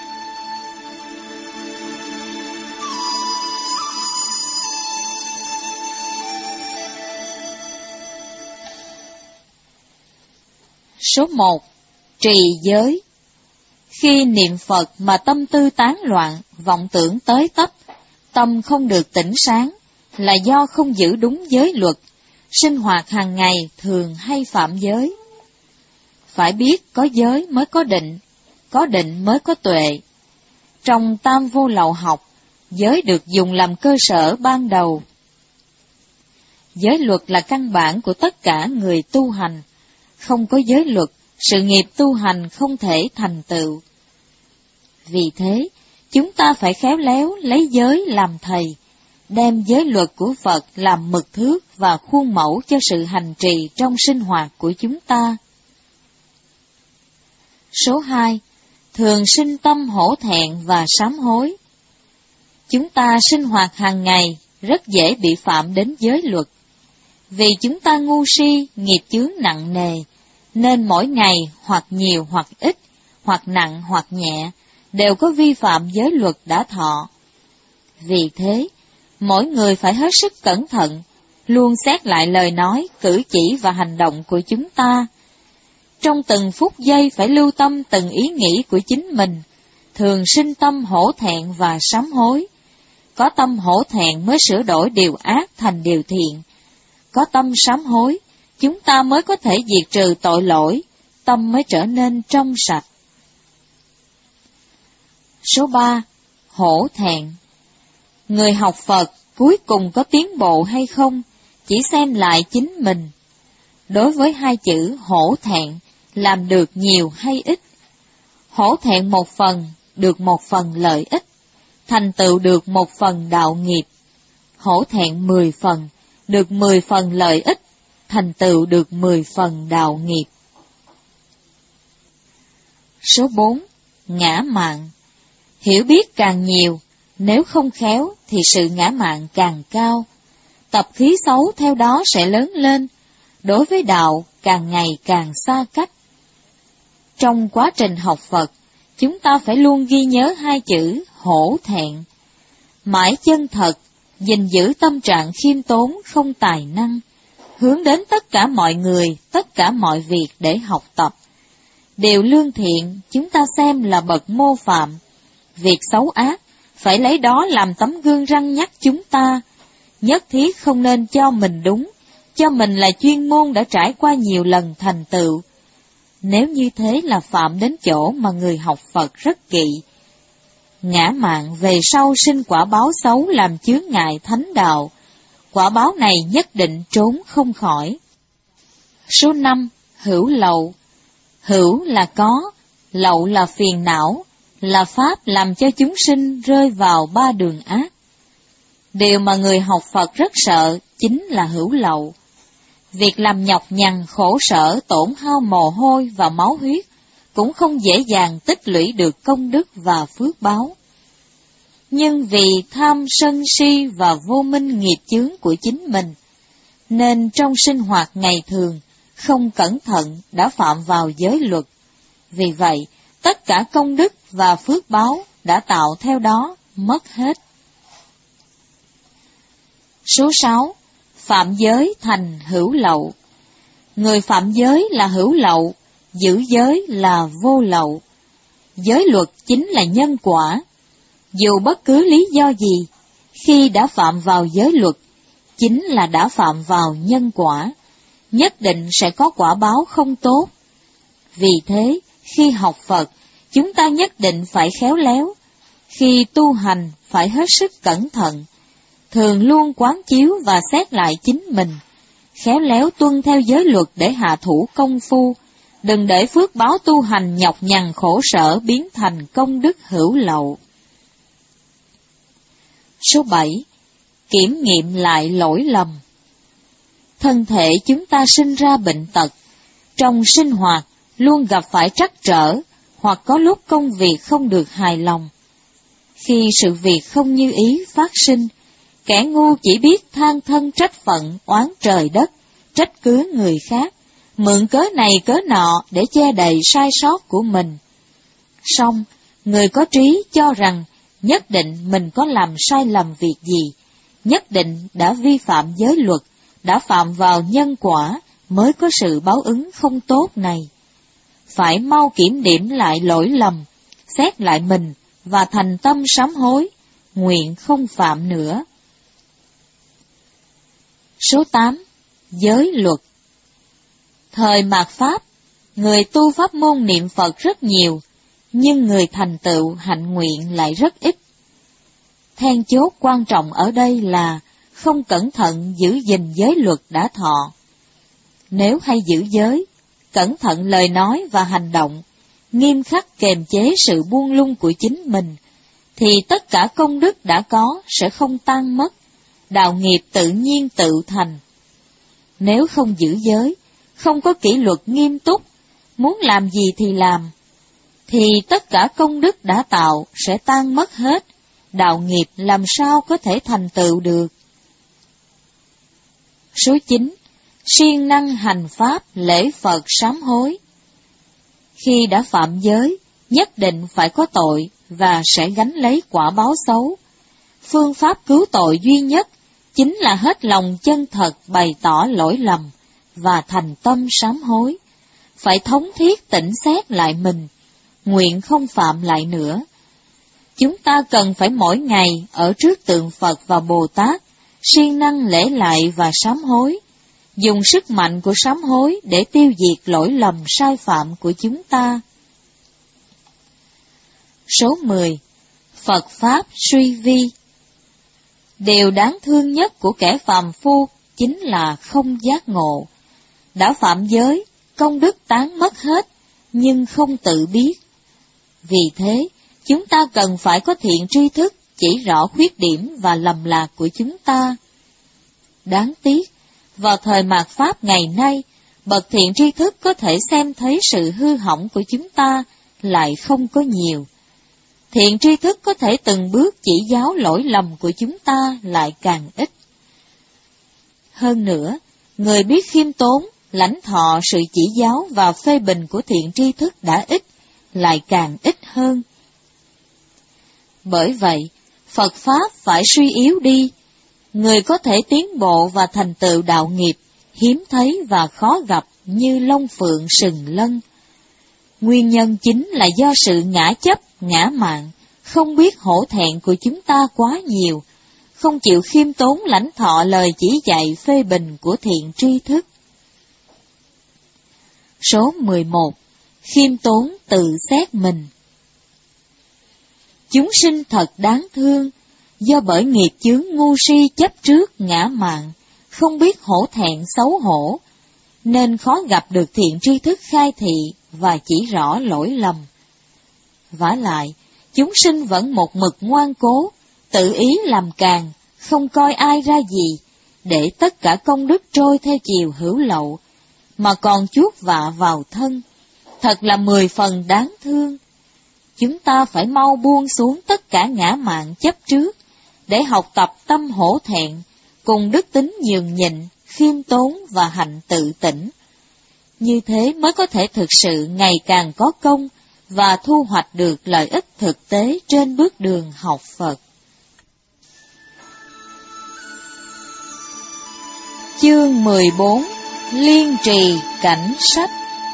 Số một. Trì giới. Khi niệm Phật mà tâm tư tán loạn, vọng tưởng tới tấp, tâm không được tỉnh sáng, là do không giữ đúng giới luật, sinh hoạt hàng ngày thường hay phạm giới. Phải biết có giới mới có định, có định mới có tuệ. Trong Tam Vô Lậu học, giới được dùng làm cơ sở ban đầu. Giới luật là căn bản của tất cả người tu hành. Không có giới luật, sự nghiệp tu hành không thể thành tựu. Vì thế, chúng ta phải khéo léo lấy giới làm thầy, đem giới luật của Phật làm mực thước và khuôn mẫu cho sự hành trì trong sinh hoạt của chúng ta. Số hai. Thường sinh tâm hổ thẹn và sám hối. Chúng ta sinh hoạt hàng ngày rất dễ bị phạm đến giới luật. Vì chúng ta ngu si, nghiệp chướng nặng nề, nên mỗi ngày hoặc nhiều hoặc ít, hoặc nặng hoặc nhẹ, đều có vi phạm giới luật đã thọ. Vì thế, mỗi người phải hết sức cẩn thận, luôn xét lại lời nói, cử chỉ và hành động của chúng ta. Trong từng phút giây phải lưu tâm từng ý nghĩ của chính mình, thường sinh tâm hổ thẹn và sám hối. Có tâm hổ thẹn mới sửa đổi điều ác thành điều thiện. Có tâm sám hối, chúng ta mới có thể diệt trừ tội lỗi, tâm mới trở nên trong sạch. Số ba. Hổ thẹn. Người học Phật cuối cùng có tiến bộ hay không, chỉ xem lại chính mình. Đối với hai chữ hổ thẹn, làm được nhiều hay ít. Hổ thẹn một phần, được một phần lợi ích, thành tựu được một phần đạo nghiệp. Hổ thẹn mười phần, được mười phần lợi ích, thành tựu được mười phần đạo nghiệp. Số bốn. Ngã mạn. Hiểu biết càng nhiều, nếu không khéo thì sự ngã mạn càng cao. Tập khí xấu theo đó sẽ lớn lên, đối với đạo càng ngày càng xa cách. Trong quá trình học Phật, chúng ta phải luôn ghi nhớ hai chữ hổ thẹn. Mãi chân thật, gìn giữ tâm trạng khiêm tốn không tài năng, hướng đến tất cả mọi người, tất cả mọi việc để học tập. Điều lương thiện chúng ta xem là bậc mô phạm, việc xấu ác phải lấy đó làm tấm gương răn nhắc chúng ta, nhất thiết không nên cho mình đúng, cho mình là chuyên môn đã trải qua nhiều lần thành tựu. Nếu như thế là phạm đến chỗ mà người học Phật rất kỵ. Ngã mạn về sau sinh quả báo xấu làm chướng ngại thánh đạo, quả báo này nhất định trốn không khỏi. Số năm. Hữu lậu. Hữu là có, lậu là phiền não, là pháp làm cho chúng sinh rơi vào ba đường ác. Điều mà người học Phật rất sợ chính là hữu lậu. Việc làm nhọc nhằn khổ sở tổn hao mồ hôi và máu huyết cũng không dễ dàng tích lũy được công đức và phước báo. Nhưng vì tham sân si và vô minh nghiệp chướng của chính mình, nên trong sinh hoạt ngày thường không cẩn thận đã phạm vào giới luật. Vì vậy, tất cả công đức và phước báo đã tạo theo đó mất hết. Số sáu. Phạm giới thành hữu lậu. Người phạm giới là hữu lậu, giữ giới là vô lậu. Giới luật chính là nhân quả. Dù bất cứ lý do gì, khi đã phạm vào giới luật, chính là đã phạm vào nhân quả, nhất định sẽ có quả báo không tốt. Vì thế, khi học Phật, chúng ta nhất định phải khéo léo, khi tu hành phải hết sức cẩn thận, thường luôn quán chiếu và xét lại chính mình, khéo léo tuân theo giới luật để hạ thủ công phu, đừng để phước báo tu hành nhọc nhằn khổ sở biến thành công đức hữu lậu. Số bảy. Kiểm nghiệm lại lỗi lầm. Thân thể chúng ta sinh ra bệnh tật, trong sinh hoạt luôn gặp phải trắc trở, hoặc có lúc công việc không được hài lòng. Khi sự việc không như ý phát sinh, kẻ ngu chỉ biết than thân trách phận, oán trời đất, trách cứ người khác, mượn cớ này cớ nọ để che đậy sai sót của mình. Song, người có trí cho rằng nhất định mình có làm sai lầm việc gì, nhất định đã vi phạm giới luật, đã phạm vào nhân quả mới có sự báo ứng không tốt này. Phải mau kiểm điểm lại lỗi lầm, xét lại mình và thành tâm sám hối, nguyện không phạm nữa. Số tám. Giới luật. Thời mạt Pháp, người tu pháp môn niệm Phật rất nhiều, nhưng người thành tựu hạnh nguyện lại rất ít. Then chốt quan trọng ở đây là không cẩn thận giữ gìn giới luật đã thọ. Nếu hay giữ giới, cẩn thận lời nói và hành động, nghiêm khắc kềm chế sự buông lung của chính mình, thì tất cả công đức đã có sẽ không tan mất, đạo nghiệp tự nhiên tự thành. Nếu không giữ giới, không có kỷ luật nghiêm túc, muốn làm gì thì làm, thì tất cả công đức đã tạo sẽ tan mất hết, đạo nghiệp làm sao có thể thành tựu được. Số chín. Siêng năng hành pháp lễ Phật sám hối. Khi đã phạm giới, nhất định phải có tội và sẽ gánh lấy quả báo xấu. Phương pháp cứu tội duy nhất chính là hết lòng chân thật bày tỏ lỗi lầm và thành tâm sám hối. Phải thống thiết tỉnh xét lại mình, nguyện không phạm lại nữa. Chúng ta cần phải mỗi ngày ở trước tượng Phật và Bồ Tát, siêng năng lễ lại và sám hối, dùng sức mạnh của sám hối để tiêu diệt lỗi lầm sai phạm của chúng ta. Số mười. Phật Pháp suy vi. Điều đáng thương nhất của kẻ phàm phu chính là không giác ngộ. Đã phạm giới, công đức tán mất hết, nhưng không tự biết. Vì thế, chúng ta cần phải có thiện tri thức chỉ rõ khuyết điểm và lầm lạc của chúng ta. Đáng tiếc, vào thời mạt Pháp ngày nay, bậc thiện tri thức có thể xem thấy sự hư hỏng của chúng ta lại không có nhiều. Thiện tri thức có thể từng bước chỉ giáo lỗi lầm của chúng ta lại càng ít. Hơn nữa, người biết khiêm tốn, lãnh thọ sự chỉ giáo và phê bình của thiện tri thức đã ít, lại càng ít hơn. Bởi vậy, Phật Pháp phải suy yếu đi. Người có thể tiến bộ và thành tựu đạo nghiệp, hiếm thấy và khó gặp như long phượng sừng lân. Nguyên nhân chính là do sự ngã chấp, ngã mạn, không biết hổ thẹn của chúng ta quá nhiều, không chịu khiêm tốn lãnh thọ lời chỉ dạy phê bình của thiện tri thức. Số mười một. Khiêm tốn tự xét mình. Chúng sinh thật đáng thương, do bởi nghiệp chướng ngu si chấp trước ngã mạn, không biết hổ thẹn xấu hổ, nên khó gặp được thiện tri thức khai thị và chỉ rõ lỗi lầm. Vả lại, chúng sinh vẫn một mực ngoan cố, tự ý làm càng, không coi ai ra gì, để tất cả công đức trôi theo chiều hữu lậu, mà còn chuốc vạ vào thân. thật là mười phần đáng thương. Chúng ta phải mau buông xuống tất cả ngã mạn chấp trước, để học tập tâm hổ thẹn, cùng đức tính nhường nhịn, khiêm tốn và hạnh tự tỉnh. Như thế mới có thể thực sự ngày càng có công và thu hoạch được lợi ích thực tế trên bước đường học Phật. Chương mười bốn. Liên trì cảnh sách.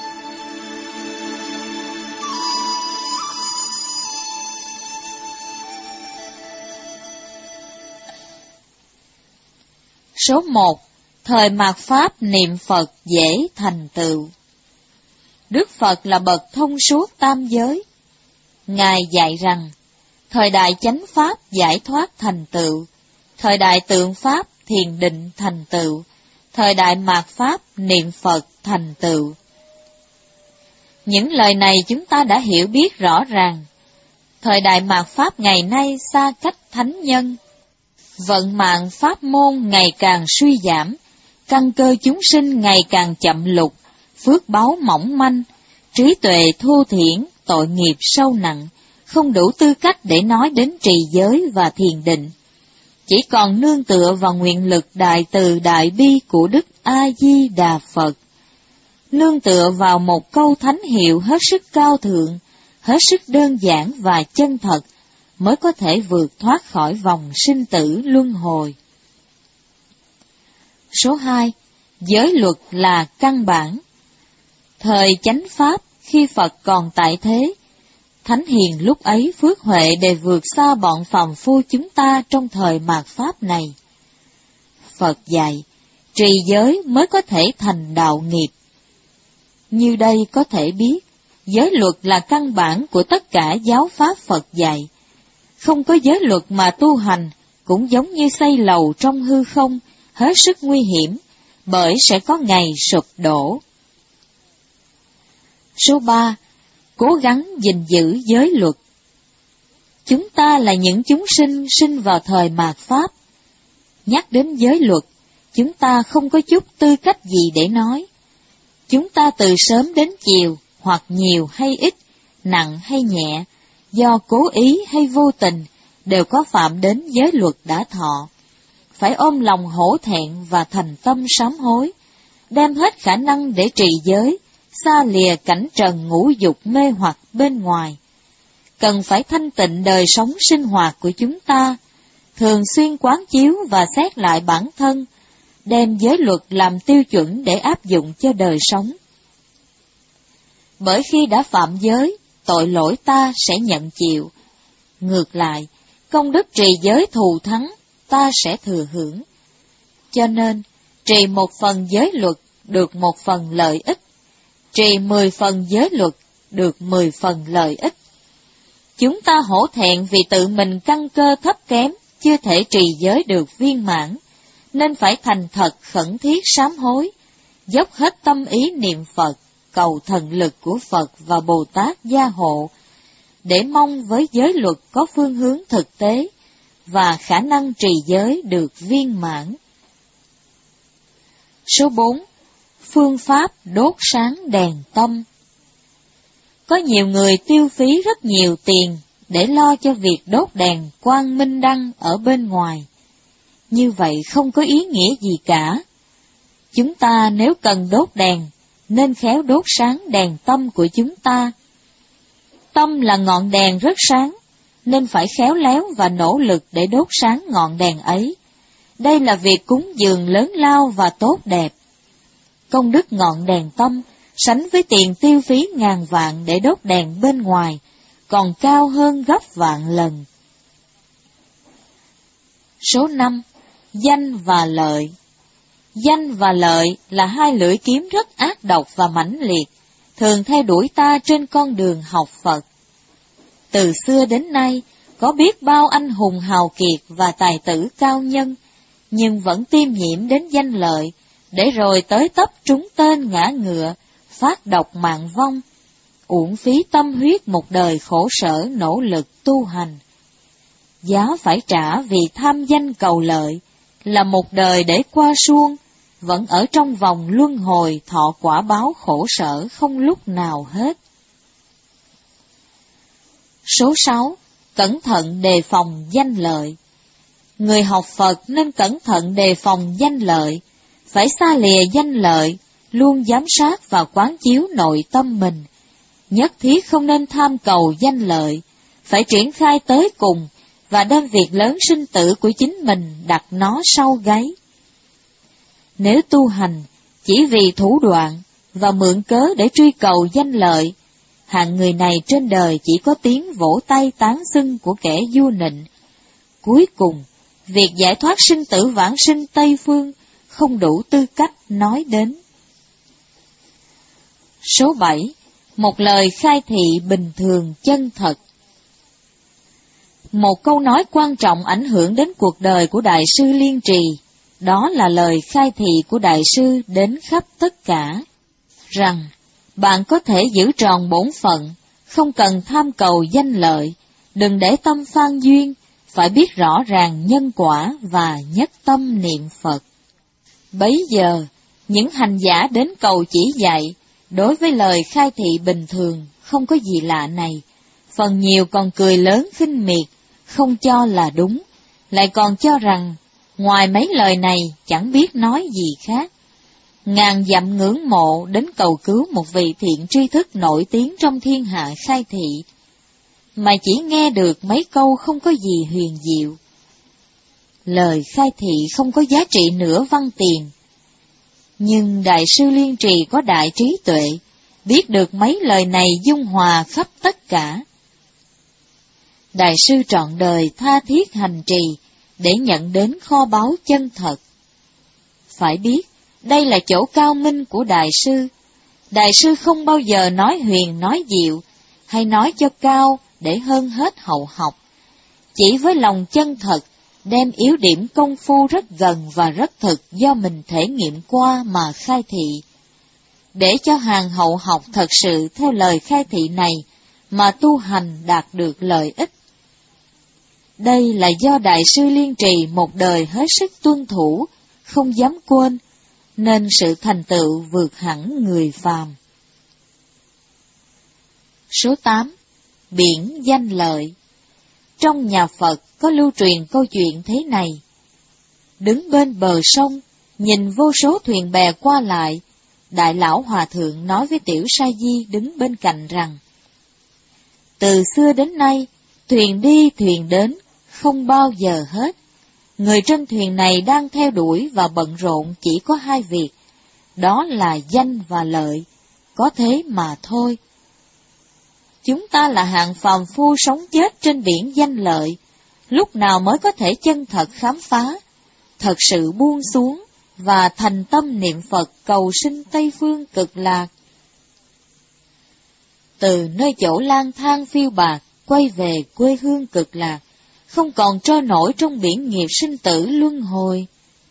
Số một. Thời mạt Pháp niệm Phật dễ thành tựu. Đức Phật là bậc thông suốt tam giới. Ngài dạy rằng, thời đại chánh Pháp giải thoát thành tựu, thời đại tượng Pháp thiền định thành tựu, thời đại mạt Pháp niệm Phật thành tựu. Những lời này chúng ta đã hiểu biết rõ ràng. Thời đại mạt Pháp ngày nay xa cách thánh nhân, vận mạng pháp môn ngày càng suy giảm, căn cơ chúng sinh ngày càng chậm lục, phước báu mỏng manh, trí tuệ thô thiển, tội nghiệp sâu nặng, không đủ tư cách để nói đến trì giới và thiền định. Chỉ còn nương tựa vào nguyện lực đại từ đại bi của Đức A-di-đà Phật, nương tựa vào một câu thánh hiệu hết sức cao thượng, hết sức đơn giản và chân thật, mới có thể vượt thoát khỏi vòng sinh tử luân hồi. Số hai. Giới luật là căn bản. Thời chánh Pháp, khi Phật còn tại thế, Thánh Hiền lúc ấy phước huệ để vượt xa bọn phàm phu chúng ta trong thời mạt Pháp này. Phật dạy, trì giới mới có thể thành đạo nghiệp. Như đây có thể biết, giới luật là căn bản của tất cả giáo pháp Phật dạy. Không có giới luật mà tu hành, cũng giống như xây lầu trong hư không, hết sức nguy hiểm, bởi sẽ có ngày sụp đổ. Số ba. Cố gắng gìn giữ giới luật. Chúng ta là những chúng sinh sinh vào thời mạt Pháp. Nhắc đến giới luật, chúng ta không có chút tư cách gì để nói. Chúng ta từ sớm đến chiều, hoặc nhiều hay ít, nặng hay nhẹ, do cố ý hay vô tình, đều có phạm đến giới luật đã thọ. Phải ôm lòng hổ thẹn và thành tâm sám hối, đem hết khả năng để trì giới, xa lìa cảnh trần ngũ dục mê hoặc bên ngoài. Cần phải thanh tịnh đời sống sinh hoạt của chúng ta, thường xuyên quán chiếu và xét lại bản thân, đem giới luật làm tiêu chuẩn để áp dụng cho đời sống. Bởi khi đã phạm giới, tội lỗi ta sẽ nhận chịu. Ngược lại, công đức trì giới thù thắng, ta sẽ thừa hưởng. Cho nên, trì một phần giới luật được một phần lợi ích, trì mười phần giới luật được mười phần lợi ích. Chúng ta hổ thẹn vì tự mình căn cơ thấp kém, chưa thể trì giới được viên mãn, nên phải thành thật khẩn thiết sám hối, dốc hết tâm ý niệm Phật, cầu thần lực của Phật và Bồ Tát gia hộ, để mong với giới luật có phương hướng thực tế và khả năng trì giới được viên mãn. Số bốn. Phương pháp đốt sáng đèn tâm. Có nhiều người tiêu phí rất nhiều tiền để lo cho việc đốt đèn quang minh đăng ở bên ngoài. Như vậy không có ý nghĩa gì cả. Chúng ta nếu cần đốt đèn, nên khéo đốt sáng đèn tâm của chúng ta. Tâm là ngọn đèn rất sáng, nên phải khéo léo và nỗ lực để đốt sáng ngọn đèn ấy. Đây là việc cúng dường lớn lao và tốt đẹp. Công đức ngọn đèn tâm sánh với tiền tiêu phí ngàn vạn để đốt đèn bên ngoài, còn cao hơn gấp vạn lần. Số năm. Danh và lợi. Danh và lợi là hai lưỡi kiếm rất ác độc và mãnh liệt, thường theo đuổi ta trên con đường học Phật. Từ xưa đến nay, có biết bao anh hùng hào kiệt và tài tử cao nhân, nhưng vẫn tiêm nhiễm đến danh lợi, để rồi tới tấp trúng tên ngã ngựa, phát độc mạng vong, uổng phí tâm huyết một đời khổ sở nỗ lực tu hành. Giá phải trả vì tham danh cầu lợi, là một đời để qua suông, vẫn ở trong vòng luân hồi thọ quả báo khổ sở không lúc nào hết. Số sáu. Cẩn thận đề phòng danh lợi. Người học Phật nên cẩn thận đề phòng danh lợi, phải xa lìa danh lợi, luôn giám sát và quán chiếu nội tâm mình. Nhất thiết không nên tham cầu danh lợi, phải triển khai tới cùng và đem việc lớn sinh tử của chính mình đặt nó sau gáy. Nếu tu hành chỉ vì thủ đoạn và mượn cớ để truy cầu danh lợi, hạng người này trên đời chỉ có tiếng vỗ tay tán xưng của kẻ vua nịnh. Cuối cùng, việc giải thoát sinh tử vãng sinh Tây Phương không đủ tư cách nói đến. Số bảy. Một lời khai thị bình thường chân thật. Một câu nói quan trọng ảnh hưởng đến cuộc đời của Đại sư Liên Trì, đó là lời khai thị của Đại sư đến khắp tất cả, rằng bạn có thể giữ tròn bổn phận, không cần tham cầu danh lợi, đừng để tâm phan duyên, phải biết rõ ràng nhân quả và nhất tâm niệm Phật. Bấy giờ, những hành giả đến cầu chỉ dạy, đối với lời khai thị bình thường không có gì lạ này, phần nhiều còn cười lớn khinh miệt, không cho là đúng, lại còn cho rằng ngoài mấy lời này chẳng biết nói gì khác. Ngàn dặm ngưỡng mộ đến cầu cứu một vị thiện tri thức nổi tiếng trong thiên hạ khai thị, mà chỉ nghe được mấy câu không có gì huyền diệu. Lời khai thị không có giá trị nửa văn tiền. Nhưng Đại sư Liên Trì có đại trí tuệ, biết được mấy lời này dung hòa khắp tất cả. Đại sư trọn đời tha thiết hành trì để nhận đến kho báu chân thật. Phải biết, đây là chỗ cao minh của Đại sư. Đại sư không bao giờ nói huyền nói diệu, hay nói cho cao để hơn hết hậu học. Chỉ với lòng chân thật, đem yếu điểm công phu rất gần và rất thực do mình thể nghiệm qua mà khai thị, để cho hàng hậu học thật sự theo lời khai thị này mà tu hành đạt được lợi ích. Đây là do Đại sư Liên Trì một đời hết sức tuân thủ, không dám quên, nên sự thành tựu vượt hẳn người phàm. Số tám. Biển danh lợi. Trong nhà Phật có lưu truyền câu chuyện thế này. Đứng bên bờ sông, nhìn vô số thuyền bè qua lại, Đại lão Hòa Thượng nói với Tiểu Sa Di đứng bên cạnh rằng, từ xưa đến nay, thuyền đi thuyền đến, không bao giờ hết. Người trên thuyền này đang theo đuổi và bận rộn chỉ có hai việc, đó là danh và lợi, có thế mà thôi. Chúng ta là hạng phàm phu sống chết trên biển danh lợi, lúc nào mới có thể chân thật khám phá, thật sự buông xuống và thành tâm niệm Phật cầu sinh Tây Phương cực lạc. Từ nơi chỗ lang thang phiêu bạt, quay về quê hương cực lạc, không còn trôi nổi trong biển nghiệp sinh tử luân hồi.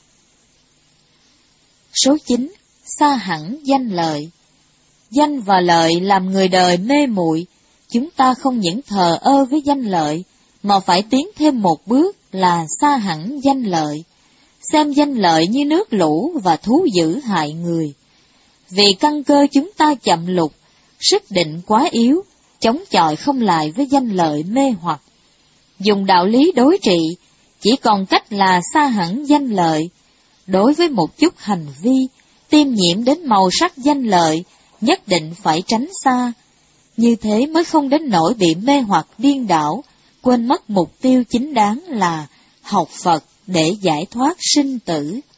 Số chín. Xa hẳn danh lợi. Danh và lợi làm người đời mê muội. Chúng ta không những thờ ơ với danh lợi, mà phải tiến thêm một bước là xa hẳn danh lợi, xem danh lợi như nước lũ và thú dữ hại người. Vì căn cơ chúng ta chậm lục, sức định quá yếu, chống chọi không lại với danh lợi mê hoặc. Dùng đạo lý đối trị, chỉ còn cách là xa hẳn danh lợi. Đối với một chút hành vi, tiêm nhiễm đến màu sắc danh lợi, nhất định phải tránh xa. Như thế mới không đến nỗi bị mê hoặc điên đảo, quên mất mục tiêu chính đáng là học Phật để giải thoát sinh tử.